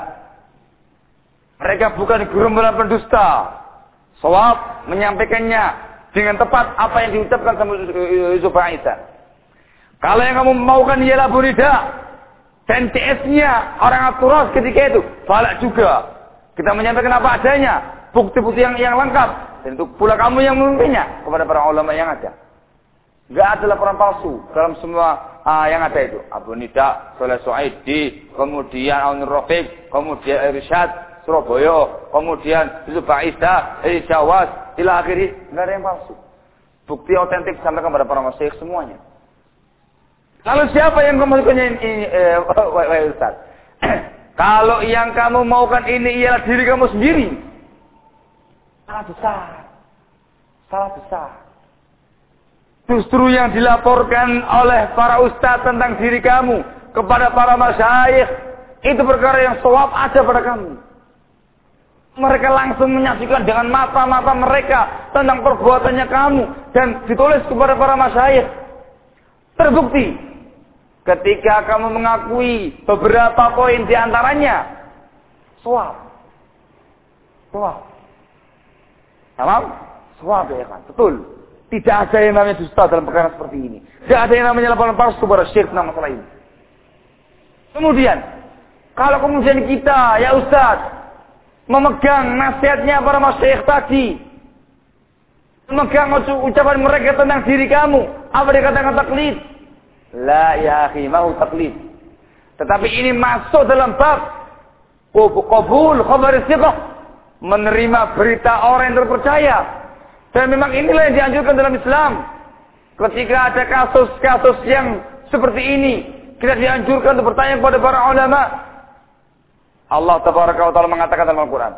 mereka bukan gerombolan pendusta. Shawab menyampaikannya dengan tepat apa yang diucapkan sama Yusuf Isa. Kalau yang kamu maukan ialah Burida dan T S-nya orang Aturas ketika itu, falak juga. Kita menyampaikan apa adanya, bukti-bukti yang yang lengkap. Dan itu pula kamu yang memimpinnya kepada para ulama yang ada. Enggak ada laporan palsu dalam semua uh, yang ada itu. Abu Nida, Soleh Suaidi, kemudian Aunur Rafiq, kemudian Irsyad, Surabaya, kemudian Yusuf Isa, Jawas, ila akhiri, enggak ada yang palsu. Bukti otentik disampaikan kepada para masyayikh semuanya. Lalu siapa yang kemasukannya ini, eh, wahai Ustaz? Kalau yang kamu maukan ini ialah diri kamu sendiri, salah besar, salah besar. Justru yang dilaporkan oleh para ustaz tentang diri kamu kepada para masyayikh itu perkara yang shawab ada pada kamu. Mereka langsung menyaksikan dengan mata-mata mereka tentang perbuatannya kamu dan ditulis kepada para masyayikh. Terbukti ketika kamu mengakui beberapa poin di antaranya shawab. Shawab. Tamam? Shawab ya kan? Betul. Tidak ada yang namanya dusta dalam perkara seperti ini. Tidak ada yang namanya laporan palsu kepada syekh tentang masalah ini. Kemudian, kalau kemudian kita, ya Ustaz, memegang nasihatnya para masyayikh tadi, memegang ucapan mereka tentang diri kamu, apa dikatakan taklid? La ya akhi, mau taklid. Tetapi ini masuk dalam bab qabul khabar thiqah, menerima berita orang yang terpercaya. Dan memang inilah yang dianjurkan dalam Islam. Ketika ada kasus-kasus yang seperti ini, kita dianjurkan untuk bertanya kepada para ulama. Allah tabaraka wa taala mengatakan dalam Al-Qur'an,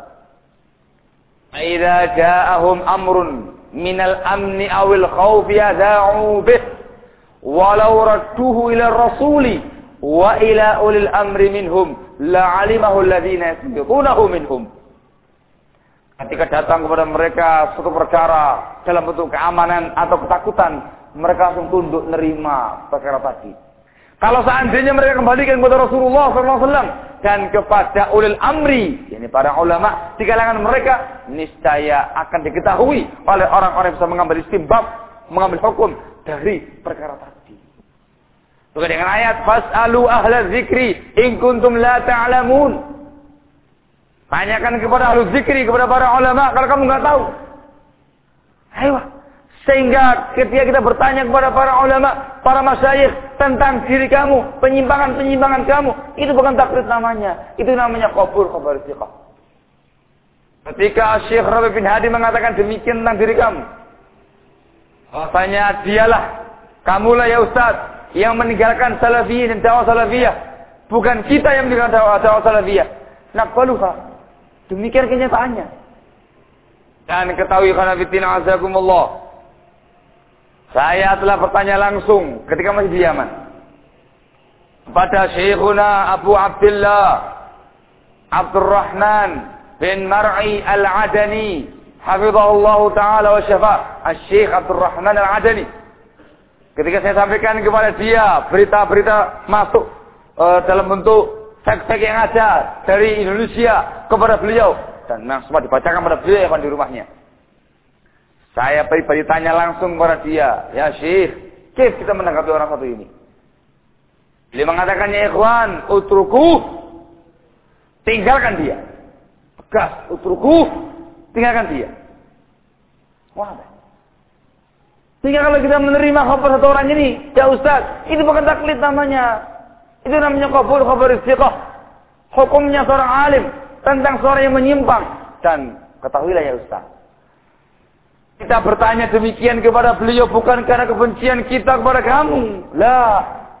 "Idza ja'ahum amrun minal amni awil khawfi yad'u bih, walau radduhu ila rasuli wa ila ulil amri minhum la'alimahu alladhina yasbiqunahu minhum." Ketika datang kepada mereka suatu perkara dalam bentuk keamanan atau ketakutan, mereka langsung tunduk nerima perkara tadi. Kalau seandainya mereka kembalikan kepada Rasulullah shallallahu alaihi wasallam dan kepada ulil amri, yakni para ulama di kalangan mereka, niscaya akan diketahui oleh orang-orang yang bisa mengambil istimbab, mengambil hukum dari perkara tadi. Bukan dengan ayat fas'alu ahla dzikri in kuntum la ta'lamun. Tanyakan kepada ahlu zikri, kepada para ulama kalau kamu nggak tahu. Ayo, sehingga ketika kita bertanya kepada para ulama, para masyayikh tentang diri kamu, penyimpangan-penyimpangan kamu, itu bukan taklid namanya, itu namanya qabul khabar thiqah. Ketika Syekh Rabi bin Hadi mengatakan demikian tentang diri kamu, bahwasanya dialah, kamulah ya Ustaz yang meninggalkan salafiyyin dan dakwah salafiyah, bukan kita yang meninggalkan dakwah, dakwah salafiyah. Naqbaluha. Demikian kenyataannya. Dan ketahui khana fitina azakumullah, saya telah bertanya langsung ketika masih di Yaman kepada Syekhuna Abu Abdullah Abdurrahman bin Mar'i Al-Adani hafizahullah ta'ala wa syafa, Syekh Abdurrahman Al-Adani. Ketika saya sampaikan kepada dia berita-berita masuk uh, dalam bentuk fake-fake yang ada dari Indonesia kepada beliau, dan memang semua dibacakan kepada beliau yang di rumahnya. Saya pribadi tanya langsung kepada dia, ya Syekh, kif kita menanggapi orang satu ini? Beliau mengatakan, ya ikhwan, utruku, tinggalkan dia. Tegas, utruku, tinggalkan dia. Wah, sehingga kalau kita menerima khabar satu orang ini, ya Ustaz, itu bukan taklid namanya. Itu namanya qabul khabar istiqah. Hukumnya seorang alim tentang seorang yang menyimpang. Dan ketahuilah ya Ustaz, kita bertanya demikian kepada beliau bukan karena kebencian kita kepada kamu. Lah.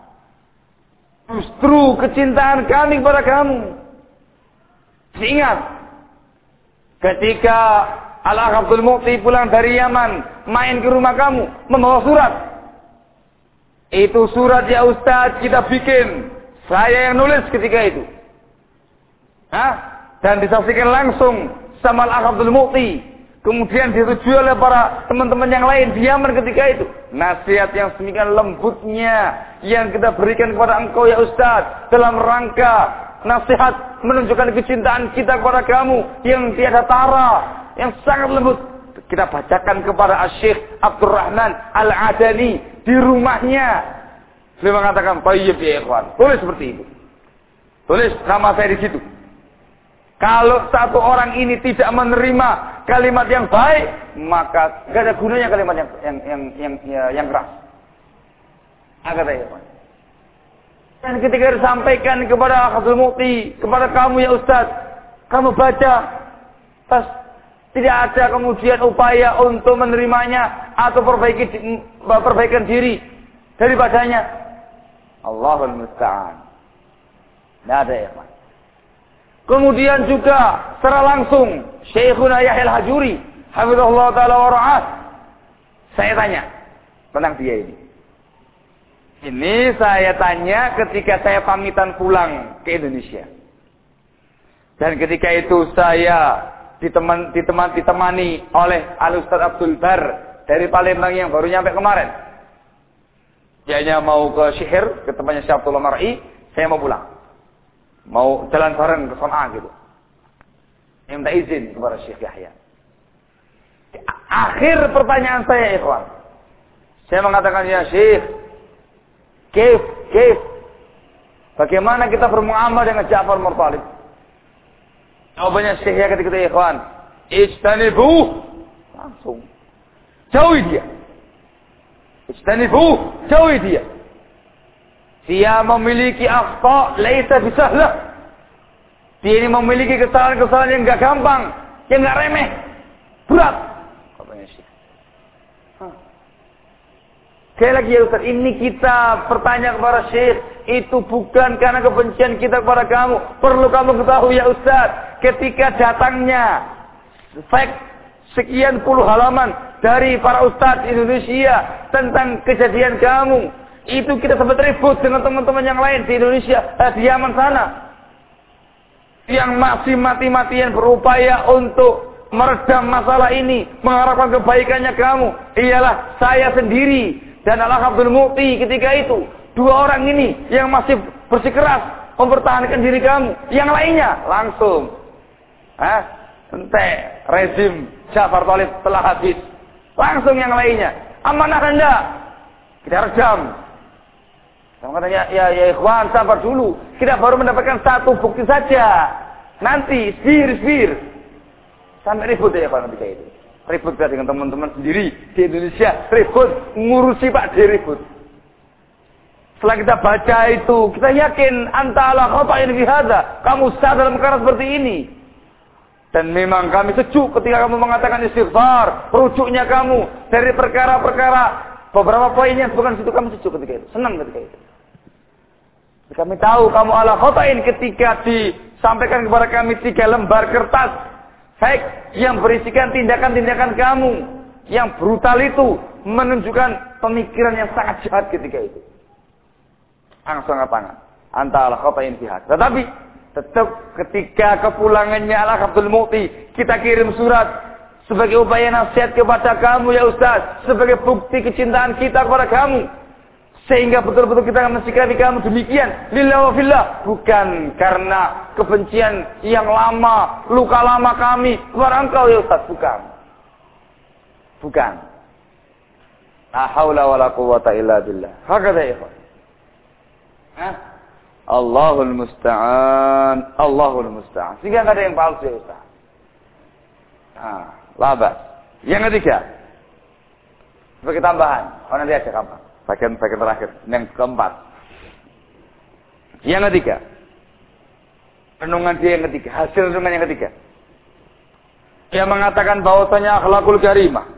Justru kecintaan kami kepada kamu. Ingat, ketika Al-Akh Abdul Mu'ti pulang dari Yaman, main ke rumah kamu, membawa surat. Itu surat ya Ustaz kita bikin. Saya yang nulis ketika itu. Hah? Dan disaksikan langsung sama Al-Akh Abdul Mu'ti. Kemudian disetujui oleh para teman-teman yang lain di Yaman ketika itu. Nasihat yang semikian lembutnya yang kita berikan kepada engkau ya Ustaz. Dalam rangka nasihat menunjukkan kecintaan kita kepada kamu yang tiada tara. Yang sangat lembut. Kita bacakan kepada Asy-Syaikh Abdurrahman Al-Adani di rumahnya. Beliau mengatakan, "Thayyib ya ikhwan." Tulis seperti itu. Tulis nama saya di situ. Kalau satu orang ini tidak menerima kalimat yang baik, maka gak ada gunanya kalimat yang yang yang yang, yang, yang keras. Agak ya, ikhwan. Dan ketika disampaikan kepada Abdul Mu'ti, kepada kamu ya Ustaz, kamu baca, pas tidak ada kemudian upaya untuk menerimanya atau perbaiki perbaikan diri daripadanya. Allahul musta'an. Tidak ada ya, Pak. Kemudian juga secara langsung Syekhuna Yahya Al-Hajuri, hafizahullah taala wa ra'ah. Saya tanya tentang dia ini. Ini saya tanya ketika saya pamitan pulang ke Indonesia. Dan ketika itu saya Diteman, diteman, ditemani oleh Al-Ustaz Abdul Bar dari Palembang yang baru nyampe kemarin. Dia hanya mau ke Syihir, ke tempatnya Syekh Abdullah Mar'i, saya mau pulang. Mau jalan bareng ke Son'a gitu. Saya minta izin kepada Syekh Yahya. Akhir pertanyaan saya, ikhwan. Saya mengatakan, ya Syekh, kif, kif. Bagaimana kita bermuamalah dengan Ja'far Murtalib? Jawabannya Syekh ya ketika itu, ikhwan, ijtanibu, langsung jauhi dia. Ijtanibu, jauhi dia. Dia memiliki akhta laisa bisahlah. Dia ini memiliki kesalahan-kesalahan yang enggak gampang, yang enggak remeh, berat. Katanya Syekh. Sekali lagi ya Ustaz, ini kita bertanya kepada Syekh, itu bukan karena kebencian kita kepada kamu. Perlu kamu ketahui ya Ustaz, ketika datangnya fax sekian puluh halaman dari para ustadz Indonesia tentang kejadian kamu, itu kita sempat ribut dengan teman-teman yang lain di Indonesia, eh, di Yaman sana, yang masih mati-matian berupaya untuk meredam masalah ini, mengharapkan kebaikannya kamu. Ialah saya sendiri dan Al-Akh Abdul Mu'ti ketika itu. Dua orang ini yang masih bersikeras mempertahankan diri kamu. Yang lainnya langsung. Hah? Entek, rezim Ja'far Thalib telah habis. Langsung yang lainnya. Amanah Anda. Kita redam. Kamu katanya, ya, ya ikhwan, sabar dulu. Kita baru mendapatkan satu bukti saja. Nanti, sbir, sbir. Sampai ribut ya Pak ketika itu. Ribut dengan teman-teman sendiri di Indonesia. Ribut, ngurusi Pak D ribut. Setelah kita baca itu, kita yakin anta ala khata'in fi hadza. Kamu salah dalam perkara seperti ini. Dan memang kami sejuk ketika kamu mengatakan istighfar, rujuknya kamu dari perkara-perkara beberapa poinnya bukan situ, kami sejuk ketika itu, senang ketika itu. Kami tahu kamu ala khata'in ketika disampaikan kepada kami tiga lembar kertas baik yang berisikan tindakan-tindakan kamu yang brutal itu, menunjukkan pemikiran yang sangat jahat ketika itu. Langsung tangan. Anta ala khata'in fi hadza. Tetapi tetap ketika kepulangannya Al-Akh Abdul Mu'ti, kita kirim surat sebagai upaya nasihat kepada kamu ya Ustaz, sebagai bukti kecintaan kita kepada kamu, sehingga betul-betul kita akan mensikapi kamu demikian lillahi wa fillah, bukan karena kebencian yang lama, luka lama kami kepada engkau ya Ustaz, bukan. Bukan. La haula wala quwwata illa billah. Hakadha ya ikhwan. Hah? Allahul musta'an, Allahul musta'an. Sehingga enggak ada yang palsu ya Ustaz. Nah, labas. Yang ketiga. Sebagai tambahan. Oh nanti aja kapan. Bagian-bagian terakhir. Yang keempat. Yang ketiga. Renungan dia yang ketiga. Hasil renungan yang ketiga. Dia mengatakan bahwasanya akhlakul karimah.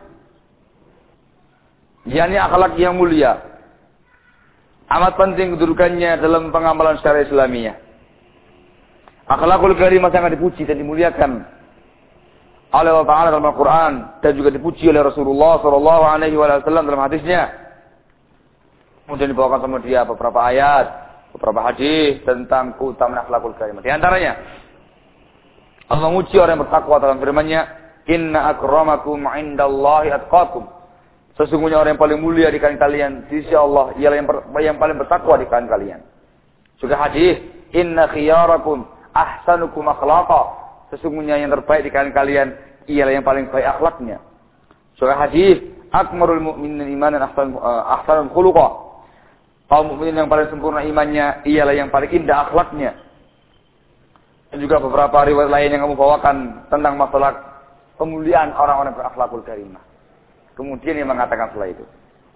yakni akhlak yang mulia. Amat penting kedudukannya dalam pengamalan syariat Islamiyah. Akhlakul karimah sangat dipuji dan dimuliakan oleh Allah Ta'ala dalam Al-Quran dan juga dipuji oleh Rasulullah Sallallahu Alaihi Wasallam dalam hadisnya. Kemudian dibawakan sama dia beberapa ayat, beberapa hadis tentang keutamaan akhlakul karimah. Di antaranya Allah menguji orang yang bertakwa dalam firman-Nya, "Inna akramakum 'indallahi atqakum." Sesungguhnya orang yang paling mulia di kalangan kalian di sisi Allah ialah yang, ber, yang paling bertakwa di kalangan kalian. Juga hadis, "Inna khiyarakum ahsanukum akhlaqa." Sesungguhnya yang terbaik di kalangan kalian ialah yang paling baik akhlaknya. Juga hadis, "Akmalul mu'minin imanan ahsan uh, ahsanul khuluqa." Kaum mukminin yang paling sempurna imannya ialah yang paling indah akhlaknya. Dan juga beberapa riwayat lain yang kamu bawakan tentang masalah pemuliaan orang-orang berakhlakul karimah. Kemudian dia mengatakan setelah itu,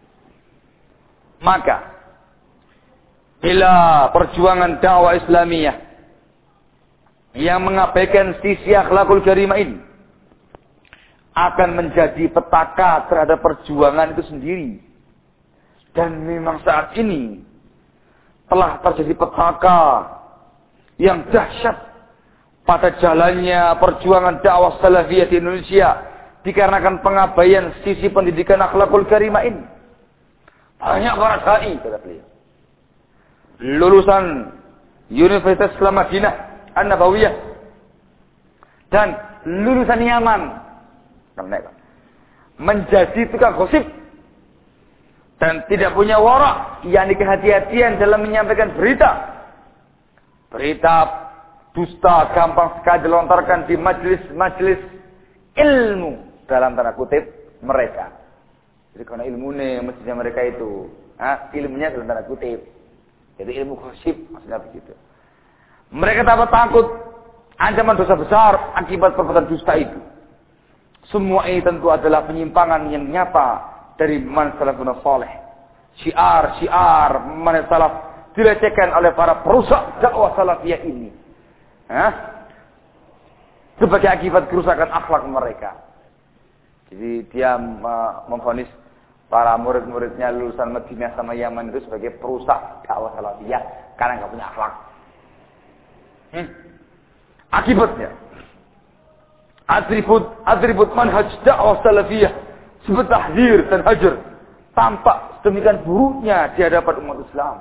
maka bila perjuangan dakwah Islamiyah yang mengabaikan sisi akhlakul karimah ini akan menjadi petaka terhadap perjuangan itu sendiri. Dan memang saat ini telah terjadi petaka yang dahsyat pada jalannya perjuangan dakwah salafiyah di Indonesia dikarenakan pengabaian sisi pendidikan akhlakul karimah ini. Banyak para dai, kata beliau, lulusan Universitas Islam Madinah An-Nabawiyah dan lulusan Yaman menjadi tukang gosip dan tidak punya wara, yakni kehati-hatian dalam menyampaikan berita. Berita dusta gampang sekali dilontarkan di majelis-majelis ilmu dalam tanda kutip mereka. Jadi karena ilmunya mestinya mereka itu, ah, ilmunya dalam tanda kutip. Jadi ilmu gosip maksudnya begitu. Mereka dapat takut ancaman dosa besar akibat perbuatan dusta itu. Semua ini tentu adalah penyimpangan yang nyata dari man salafun salih. Syiar-syiar man salaf dilecehkan oleh para perusak dakwah salafiyah ini. Hah? Sebagai akibat kerusakan akhlak mereka. Jadi dia memvonis para murid-muridnya lulusan Madinah sama Yaman itu sebagai perusak dakwah salafiyah karena nggak punya akhlak. Hmm. Akibatnya atribut atribut manhaj dakwah salafiyah seperti tahdzir dan hajar tampak sedemikian buruknya di hadapan umat Islam.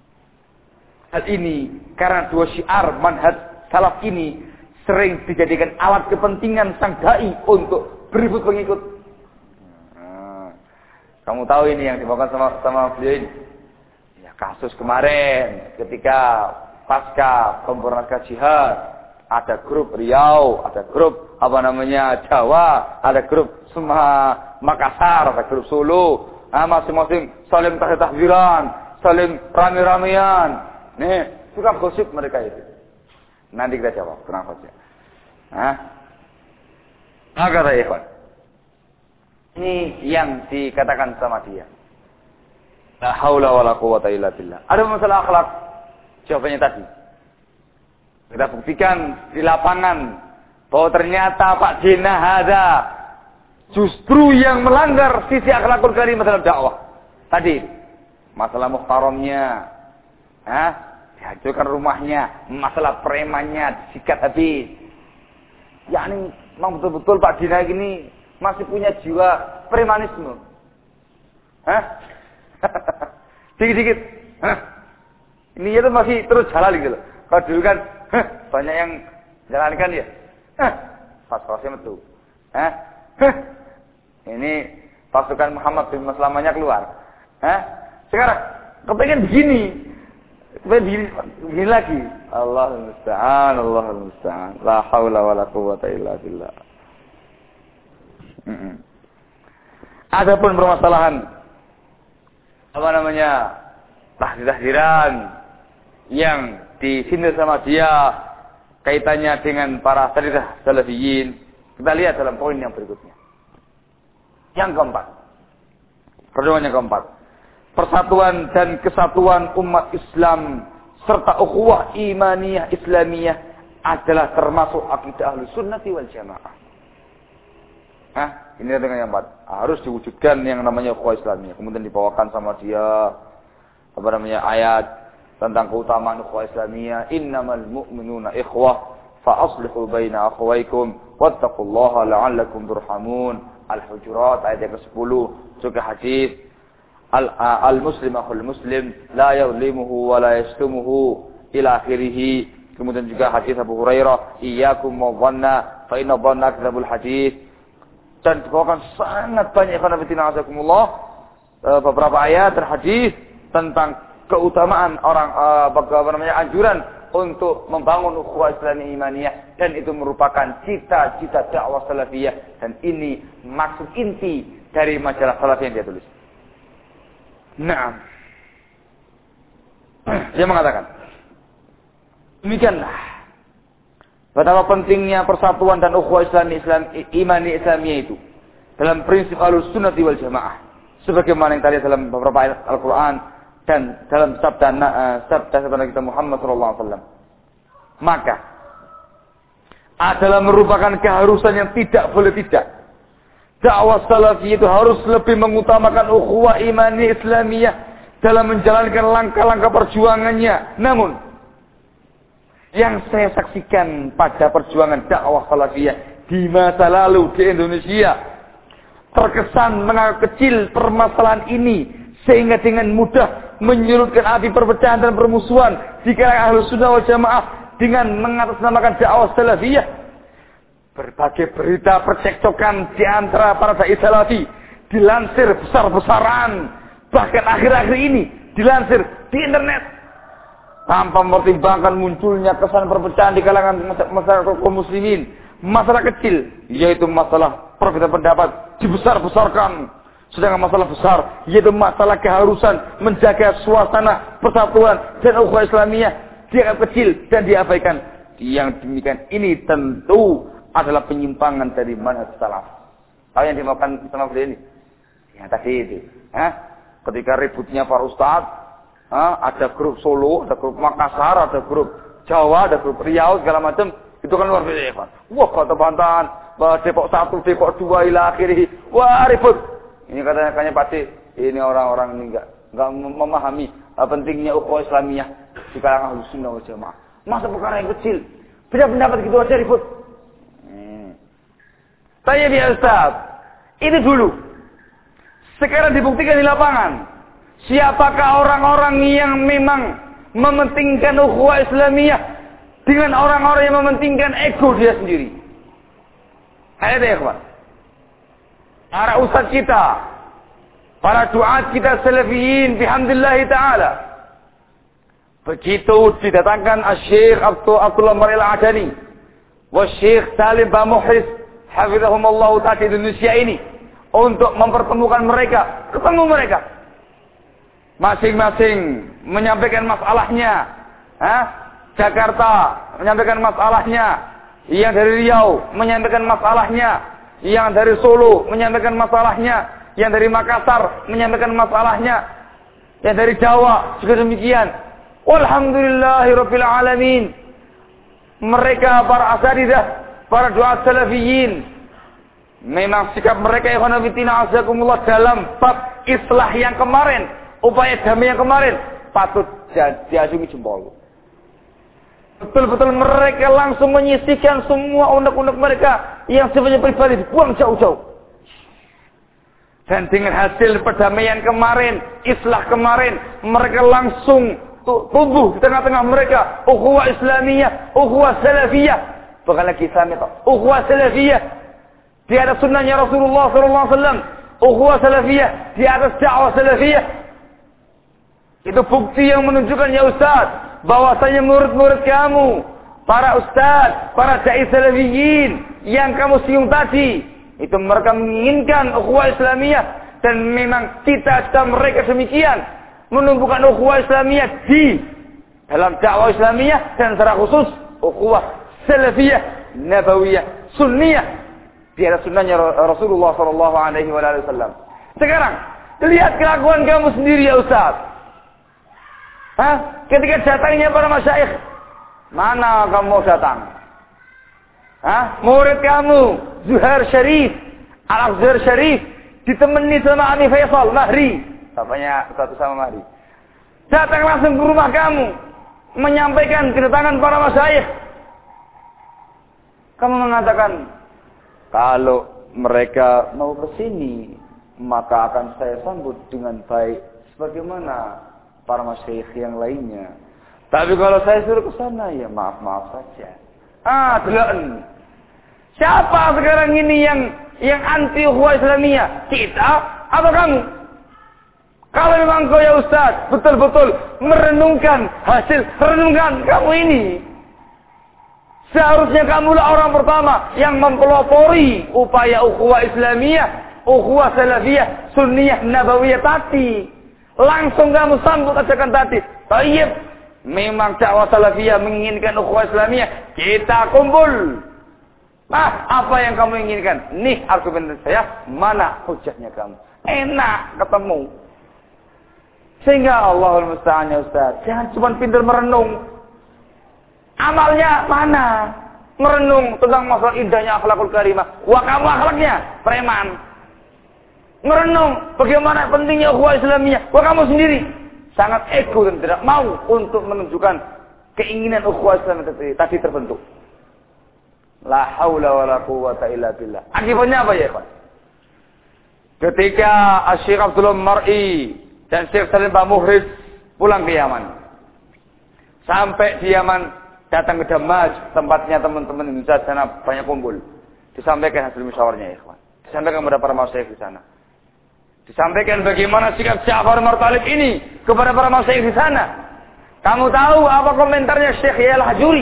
Hal ini karena dua syiar manhaj salaf ini sering dijadikan alat kepentingan sang dai untuk beribut pengikut. Nah, kamu tahu ini yang dibawakan sama sama beliau ini. Ya, kasus kemarin ketika pasca pemberontakan jihad, ada grup Riau, ada grup apa namanya Jawa, ada grup semua Makassar, ada grup Solo, nah, masing-masing saling tahdir-tahdiran, saling rame-ramean. Nih, suka gosip mereka itu. Nanti kita jawab, tenang saja. Hah? Nah, kata ikhwan, ini yang dikatakan sama dia. La haula wala quwata illa billah. Ada masalah akhlak. Jawabannya tadi. Kita buktikan di lapangan bahwa ternyata Pak Jena ada justru yang melanggar sisi akhlakul karimah dalam dakwah. Tadi masalah muhtaramnya, hah? Dihancurkan rumahnya, masalah premannya disikat habis. yakni memang betul-betul Pak Dina ini masih punya jiwa premanisme. Hah? Dikit-dikit. Hah? Ini itu masih terus jalan gitu loh. Kalau dulu kan hah, banyak yang jalankan ya. Hah? Pas-pasnya itu. Hah? Hah? Ini pasukan Muhammad bin Maslamanya keluar. Hah? Sekarang kepengen begini. Kepengen begini, begini lagi. Allahul musta'an, Allahul musta'an. La haula wala quwwata illa billah. Mm-mm. Adapun permasalahan apa namanya tahdir-tahdiran yang disindir sama dia kaitannya dengan para asatidzah salafiyin. Kita lihat dalam poin yang berikutnya. Yang keempat. Pertemuan yang keempat. Persatuan dan kesatuan umat Islam serta ukhuwah imaniyah Islamiyah adalah termasuk akidah Ahlus Sunnah wal Jamaah. Nah, ini dengan yang keempat. Harus diwujudkan yang namanya ukhuwah Islamiyah. Kemudian dibawakan sama dia apa namanya ayat tentang keutamaan ukhuwah Islamiyah. Innamal mu'minuna ikhwah fa aslihu baina akhwaykum wattaqullaha la'allakum turhamun. Al-Hujurat ayat yang kesepuluh. Juga hadis Al-Muslim akhul Muslim la yadhlimuhu wa la yastumuhu ila akhirih. Kemudian juga hadis Abu Hurairah, iyyakum wadhanna fa inna dhanna kadzabul hadis. Dan dibawakan sangat banyak khanafitina azakumullah beberapa ayat dan hadis tentang keutamaan orang apa namanya anjuran untuk membangun ukhuwah Islamiyah imaniyah, dan itu merupakan cita-cita dakwah salafiyah, dan ini maksud inti dari majalah salaf yang dia tulis. Nah, dia mengatakan, demikianlah betapa pentingnya persatuan dan ukhuwah Islami Islam imani Islamiyah itu dalam prinsip Ahlus Sunnah wal Jamaah, sebagaimana yang tadi dalam beberapa ayat Al-Qur'an dan dalam sabda uh, sabda sabda kita Muhammad sallallahu alaihi wasallam. Maka adalah merupakan keharusan yang tidak boleh tidak. Dakwah salafi itu harus lebih mengutamakan ukhuwah imani Islamiyah dalam menjalankan langkah-langkah perjuangannya. Namun yang saya saksikan pada perjuangan dakwah salafiyah di masa lalu di Indonesia, terkesan menganggap kecil permasalahan ini sehingga dengan mudah menyurutkan api perpecahan dan permusuhan di kalangan Ahlus Sunnah wal Jamaah dengan mengatasnamakan dakwah salafiyah. Berbagai berita percekcokan di antara para dai salafi dilansir besar-besaran, bahkan akhir-akhir ini dilansir di internet tanpa mempertimbangkan munculnya kesan perpecahan di kalangan masyarakat kaum muslimin. Masalah kecil, yaitu masalah perbedaan pendapat, dibesar-besarkan. Sedangkan masalah besar, yaitu masalah keharusan menjaga suasana persatuan dan ukhuwah Islamiyah, dianggap kecil dan diabaikan. Yang demikian ini tentu adalah penyimpangan dari manhaj salaf. Tahu yang dimakan sama beliau ini? Yang tadi itu. Hah? Ketika ributnya para ustadz, hah? Ada grup Solo, ada grup Makassar, ada grup Jawa, ada grup Riau, segala macam. Itu kan luar biasa. Wah, kata bantahan, Depok satu, Depok dua, ila akhirih. Wah, ribut. Ini katanya kayaknya pasti ini orang-orang ini enggak enggak memahami pentingnya ukhuwah Islamiyah di kalangan Ahlus Sunnah wal Jamaah. Masa perkara yang kecil, beda pendapat gitu aja ribut. Tanya dia Ustaz, ini dulu. Sekarang dibuktikan di lapangan. Siapakah orang-orang yang memang mementingkan ukhuwah Islamiyah dengan orang-orang yang mementingkan ego dia sendiri? Ayo deh, kawan. Para ustaz kita, para duat kita salafiyin, bihamdillah ta'ala. Begitu didatangkan Syekh Abdullah Maril Adani, wa Syekh Salim Bamuhris, hafizahumullah ta'ala di Indonesia ini, untuk mempertemukan mereka, ketemu mereka. Masing-masing menyampaikan masalahnya. Hah? Jakarta menyampaikan masalahnya. Yang dari Riau menyampaikan masalahnya. Yang dari Solo menyampaikan masalahnya. Yang dari Makassar menyampaikan masalahnya. Yang dari Jawa juga demikian. Walhamdulillahirabbil alamin. Mereka para asatidzah, para duat salafiyin, memang sikap mereka ikhwan fillah azakumullah dalam bab islah yang kemarin, upaya damai yang kemarin patut diacungi jempol. Betul-betul mereka langsung menyisihkan semua unek-unek mereka yang sifatnya pribadi, dibuang jauh-jauh. Dan dengan hasil perdamaian kemarin, islah kemarin, mereka langsung tumbuh di tengah-tengah mereka ukhuwah Islamiyah, ukhuwah salafiyah. Bukan lagi Islamiyah, ukhuwah salafiyah di atas sunnahnya Rasulullah sallallahu alaihi wasallam, ukhuwah salafiyah di atas dakwah salafiyah. Itu bukti yang menunjukkan ya Ustaz, bahwasanya murid-murid kamu, para ustaz, para dai salafiyin yang kamu singgung tadi, itu mereka menginginkan ukhuwah Islamiyah, dan memang cita-cita mereka demikian, menumbuhkan ukhuwah Islamiyah di dalam dakwah Islamiyah dan secara khusus ukhuwah salafiyah, nabawiyah, sunniyah di atas sunnahnya Rasulullah sallallahu alaihi wasallam. Sekarang lihat kelakuan kamu sendiri ya Ustaz. Hah? Ketika datangnya para masyayikh, mana kamu mau datang? Hah? Murid kamu Zuhair Syarif, Al-Azhar Syarif ditemani sama Ami Faisal Mahri, bapaknya Ustaz sama Mahri. Datang langsung ke rumah kamu menyampaikan kedatangan para masyayikh. Kamu mengatakan, kalau mereka mau ke sini, maka akan saya sambut dengan baik sebagaimana para masyayikh yang lainnya. Tapi kalau saya suruh ke sana, ya maaf-maaf saja. Ah, delan. Siapa sekarang ini yang yang anti ukhuwah Islamiyah? Kita atau kamu? Kalau memang kau ya Ustaz betul-betul merenungkan hasil renungan kamu ini, seharusnya kamulah orang pertama yang mempelopori upaya ukhuwah Islamiyah, ukhuwah salafiyah, sunniyah, nabawiyah tadi. Langsung kamu sambut ajakan tadi. Baik, memang dakwah salafiyah menginginkan ukhuwah Islamiyah, kita kumpul. Nah, apa yang kamu inginkan? Nih argumen saya, mana hujahnya kamu? Enak ketemu. Sehingga Allahul Musta'an ya Ustaz, jangan cuma pintar merenung. Amalnya mana? Merenung tentang masalah indahnya akhlakul karimah. Wah, kamu akhlaknya preman. Merenung bagaimana pentingnya ukhuwah Islamiyah. Wah, kamu sendiri sangat ego dan tidak mau untuk menunjukkan keinginan ukhuwah Islamiyah tadi terbentuk. La haula wala quwwata illa billah. Akibatnya apa ya, Pak? Ketika Syekh Abdullah Mar'i dan Syekh Salim Muhriz pulang ke Yaman. Sampai di Yaman, datang ke Damaj, tempatnya teman-teman Indonesia sana banyak kumpul. Disampaikan hasil musyawarahnya, ya, Pak. Disampaikan kepada para masyayikh di sana. Disampaikan bagaimana sikap Ja'far Martalib ini kepada para masyayikh di sana. Kamu tahu apa komentarnya Syekh Yahya Al-Hajuri?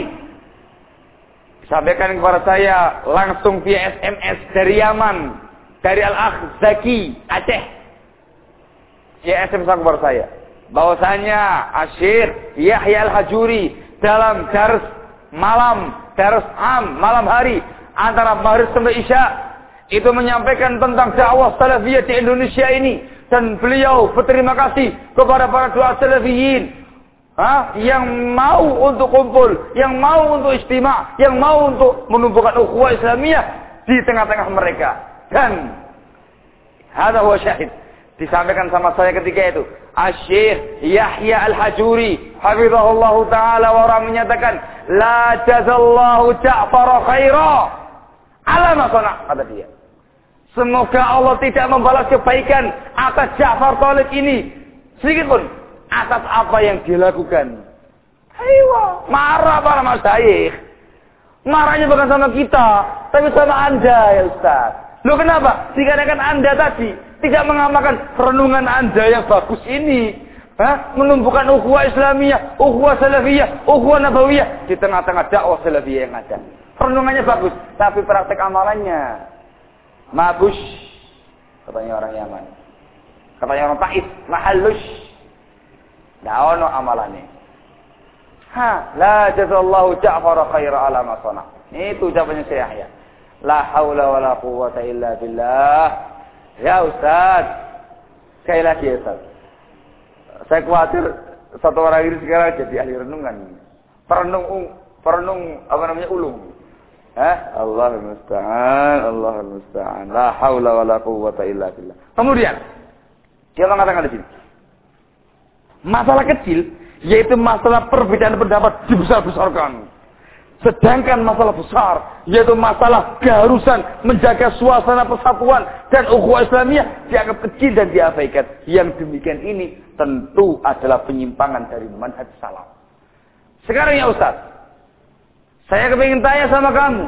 Disampaikan kepada saya langsung via S M S dari Yaman, dari Al-Akh Zaki Aceh. Dia S M S kepada saya bahwasanya Syekh Yahya Al-Hajuri dalam dars malam, dars am, malam hari antara maghrib sampai isya itu menyampaikan tentang dakwah salafiyah di Indonesia ini, dan beliau berterima kasih kepada para duat salafiyin ha? yang mau untuk kumpul, yang mau untuk istimewa, yang mau untuk menumbuhkan ukhuwah Islamiyah di tengah-tengah mereka. Dan hadza huwa syahid, disampaikan sama saya ketika itu Syekh Yahya Al-Hajuri hafizahullahu taala wa ra menyatakan la jazallahu Ja'far khaira ala ma sana, kata dia. Semoga Allah tidak membalas kebaikan atas Ja'far Thalib ini sedikit pun atas apa yang dilakukan. Ayo, marah para masyayikh. Marahnya bukan sama kita, tapi sama Anda ya Ustaz. Loh kenapa? Dikarenakan Anda tadi tidak mengamalkan renungan Anda yang bagus ini. Hah? Menumbuhkan ukhuwah Islamiyah, ukhuwah salafiyah, ukhuwah nabawiyah di tengah-tengah dakwah salafiyah yang ada. Renungannya bagus, tapi praktek amalannya mabush, katanya orang Yaman. Katanya orang Taif, mahalush. Nggak ono amalannya. Ha, la jazallahu Ja'far khaira ala ma sana. Itu jawabannya Syekh Yahya. La haula wala quwwata illa billah. Ya Ustaz, sekali lagi ya Ustaz. Saya khawatir satu orang ini sekarang jadi ahli renungan. Perenung, perenung apa namanya ulung. Hah? Allahul musta'an, Allahul musta'an. La haula wala quwwata illa billah. Kemudian dia mengatakan di sini, masalah kecil, yaitu masalah perbedaan pendapat dibesar-besarkan. Sedangkan masalah besar, yaitu masalah keharusan menjaga suasana persatuan dan ukhuwah Islamiyah, dianggap kecil dan diabaikan. Yang demikian ini tentu adalah penyimpangan dari manhaj salaf. Sekarang ya Ustaz, saya kepingin tanya sama kamu,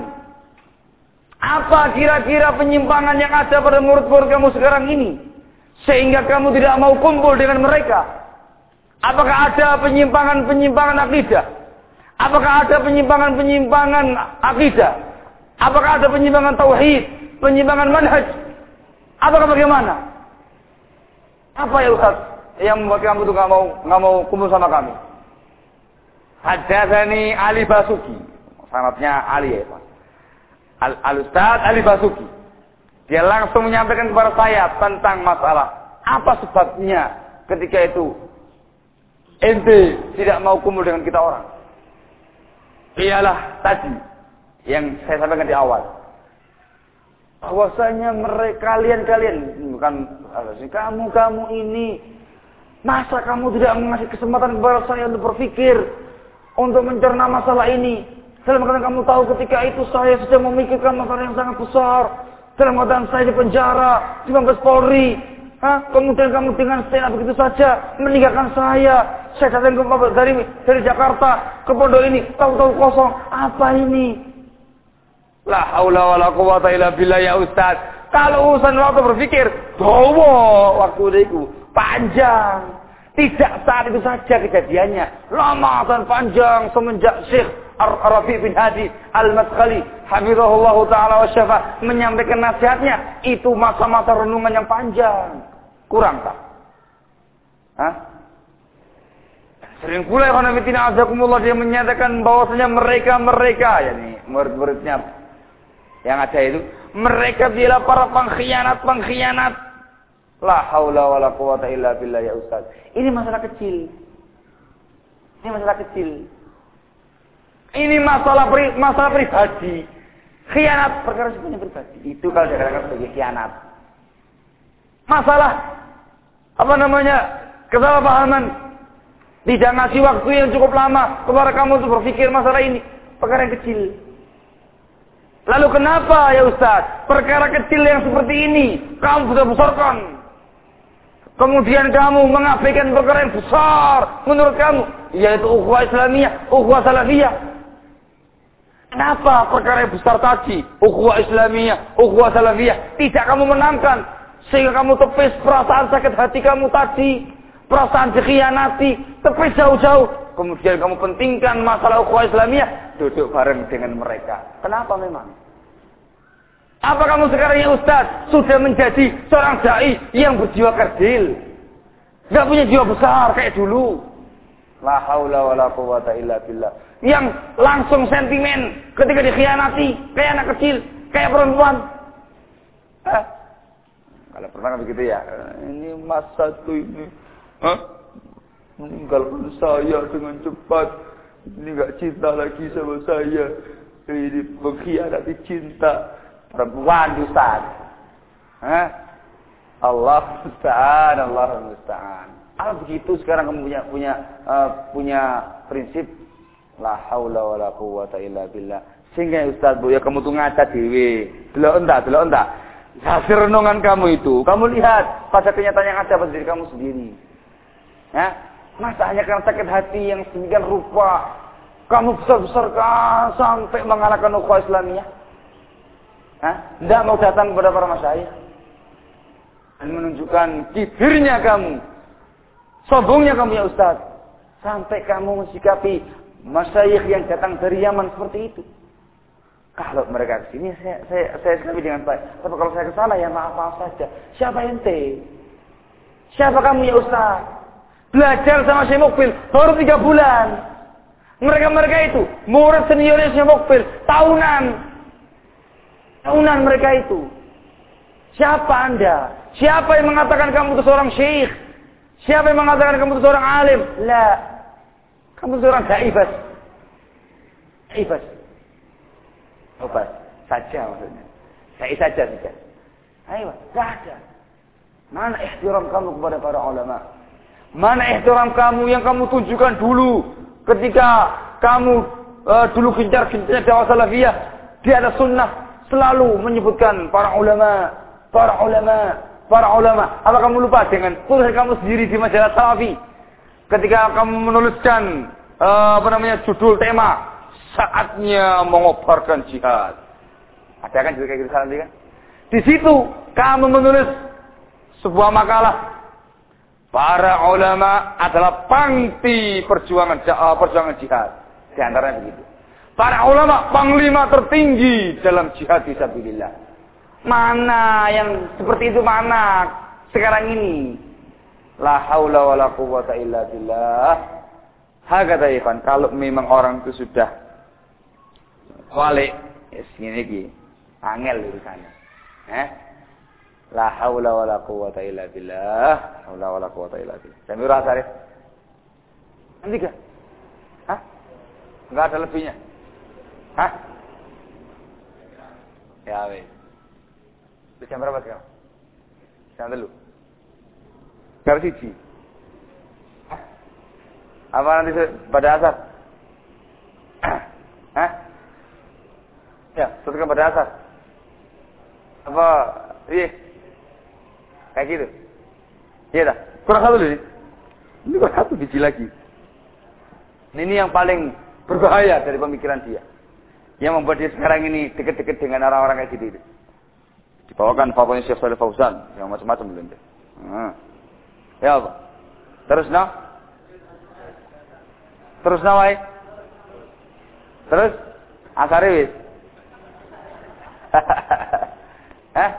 apa kira-kira penyimpangan yang ada pada murid-murid kamu sekarang ini, sehingga kamu tidak mau kumpul dengan mereka? Apakah ada penyimpangan-penyimpangan akidah? Apakah ada penyimpangan-penyimpangan akidah? Apakah ada penyimpangan tauhid, penyimpangan manhaj? Apakah bagaimana? Apa ya Ustaz yang membuat kamu itu nggak mau nggak mau kumpul sama kami? Haddatsani Ali Basuki. Sanadnya Ali ya, Pak. Al, Al Ustaz Ali Basuki. Dia langsung menyampaikan kepada saya tentang masalah apa sebabnya ketika itu ente tidak mau kumpul dengan kita orang. Ialah tadi yang saya sampaikan di awal. Bahwasanya mereka kalian-kalian bukan kamu-kamu ini, masa kamu tidak mengasih kesempatan kepada saya untuk berpikir, untuk mencerna masalah ini. Dalam keadaan kamu tahu ketika itu saya sedang memikirkan masalah yang sangat besar. Dalam keadaan saya di penjara, di Mabes Polri. Hah? Kemudian kamu dengan stena begitu saja meninggalkan saya. Saya datang ke dari dari Jakarta ke pondok ini, tahu-tahu kosong. Apa ini? La haula wala quwata illa billah ya Ustaz. Kalau urusan waktu berpikir, dawa waktu itu panjang. Tidak saat itu saja kejadiannya. Lama dan panjang semenjak Syekh Ar-Rabi bin Hadi Al-Madkhali hafizahullah ta'ala wa syafa menyampaikan nasihatnya. Itu masa-masa renungan yang panjang. Kurang tak? Hah? Sering pula khonafidina azakumullah dia menyatakan bahwasanya mereka-mereka, yakni murid-muridnya yang ada itu, mereka bila para pengkhianat-pengkhianat. La haula wala quwata illa billah ya Ustaz. Ini masalah kecil. Ini masalah kecil. Ini masalah pri, masalah pribadi. Khianat perkara sifatnya pribadi. Itu kalau dikatakan sebagai khianat. Masalah apa namanya? Kesalahpahaman. Tidak ngasih waktu yang cukup lama kepada kamu untuk berpikir masalah ini. Perkara yang kecil. Lalu kenapa ya Ustaz? Perkara kecil yang seperti ini kamu besar-besarkan. Kemudian kamu mengabaikan perkara yang besar menurut kamu, yaitu ukhuwah Islamiyah, ukhuwah Salafiyah. Kenapa perkara yang besar tadi, ukhuwah Islamiyah, ukhuwah Salafiyah, tidak kamu menangkan sehingga kamu tepis perasaan sakit hati kamu tadi, perasaan dikhianati, tepis jauh-jauh. Kemudian kamu pentingkan masalah ukhuwah Islamiyah, duduk bareng dengan mereka. Kenapa memang? Apa kamu sekarang ya Ustaz sudah menjadi seorang dai yang berjiwa kerdil, gak punya jiwa besar kayak dulu? La haula wala quwata illa billah. Yang langsung sentimen ketika dikhianati, kayak anak kecil, kayak perempuan. Hah? Kalau pernah begitu ya, ini mas satu ini, hah? Meninggalkan saya dengan cepat. Ini gak cinta lagi sama saya. Ini mengkhianati cinta. Perempuan Ustaz. Hah? Allah musta'an, Allah musta'an. Ah begitu sekarang kamu punya punya uh, punya prinsip la haula wala quwata illa billah. Sehingga Ustaz Bu ya kamu tuh ngaca dhewe. Delok entak, delok entak. Hasil renungan kamu itu, kamu lihat pada kenyataan yang ada pada diri kamu sendiri. Ya? Masa hanya karena sakit hati yang sedemikian rupa kamu besar-besarkan sampai mengalahkan ukhuwah Islamiyah? Hah? Tidak mau datang kepada para masyayikh dan menunjukkan kibirnya kamu, sombongnya kamu ya Ustaz, sampai kamu mensikapi masyayikh yang datang dari Yaman seperti itu. Kalau mereka kesini saya saya saya sikapi dengan baik. Tapi kalau saya kesana ya maaf-maaf saja. Siapa ente? Siapa kamu ya Ustaz? Belajar sama Syekh Mukbil baru tiga bulan. Mereka-mereka itu murid seniornya Syekh Mukbil tahunan. Tahunan mereka itu. Siapa Anda? Siapa yang mengatakan kamu itu seorang syekh? Siapa yang mengatakan kamu itu seorang alim? La. Kamu itu seorang dai bas. Dai bas. Oh bas. Saja maksudnya. Dai saja saja. Ayo, tidak ada. Mana ihtiram kamu kepada para ulama? Mana ihtiram kamu yang kamu tunjukkan dulu ketika kamu uh, dulu gencar-gencar dakwah salafiyah di atas sunnah? Selalu menyebutkan para ulama, para ulama, para ulama. Apa kamu lupa dengan tulisan kamu sendiri di majalah Salafi? Ketika kamu menuliskan uh, apa namanya judul tema saatnya mengobarkan jihad. Ada kan juga kayak gitu salah kan? Di situ kamu menulis sebuah makalah. Para ulama adalah pangti perjuangan uh, perjuangan jihad. Di antaranya begitu. Para ulama panglima tertinggi dalam jihad fisabilillah. Mana yang seperti itu mana sekarang ini? La haula wala quwata illa billah. Hakata ikhwan, kalau memang orang itu sudah wali, ya segini lagi, angel urusannya. Eh? La haula wala quwata illa billah. Haula wala quwata illa billah. Sampai rasa Arif. Nanti kan? Hah? Enggak ada lebihnya. Hah? Ya weh. Jam berapa sekarang? Jam dulu. Jam siji. Hah? Apa nanti pada asar? Hah? Ya, setelah pada asar. Apa? Iya. Kayak gitu. Iya dah. Kurang satu dulu nih. Ini kurang satu biji lagi. Ini yang paling berbahaya dari pemikiran dia. Yang membuat dia sekarang ini dekat-dekat dengan orang-orang kayak gitu. Dibawakan fatwanya Syekh Shalih Fauzan. Yang macam-macam belum. Hmm. Ya apa? Terus nah? Terus nah wai? Terus? Asari wis? Hah?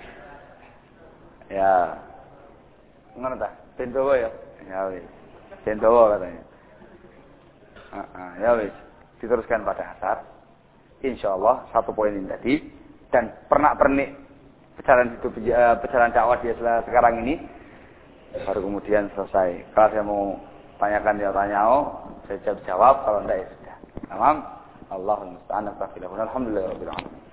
Ya. Ngono ta? Bendowo ya. Ya wis. Bendowo katanya. Heeh, uh -uh, ya wis. Diteruskan pada asar. Insyaallah satu poin ini tadi dan pernak-pernik perjalanan hidup perjalanan dakwah dia sekarang ini baru kemudian selesai. Kalau saya mau tanyakan dia tanya, oh, saya jawab, jawab kalau enggak ya sudah. Tamam. Allahumma musta'an. Alhamdulillah rabbil alamin.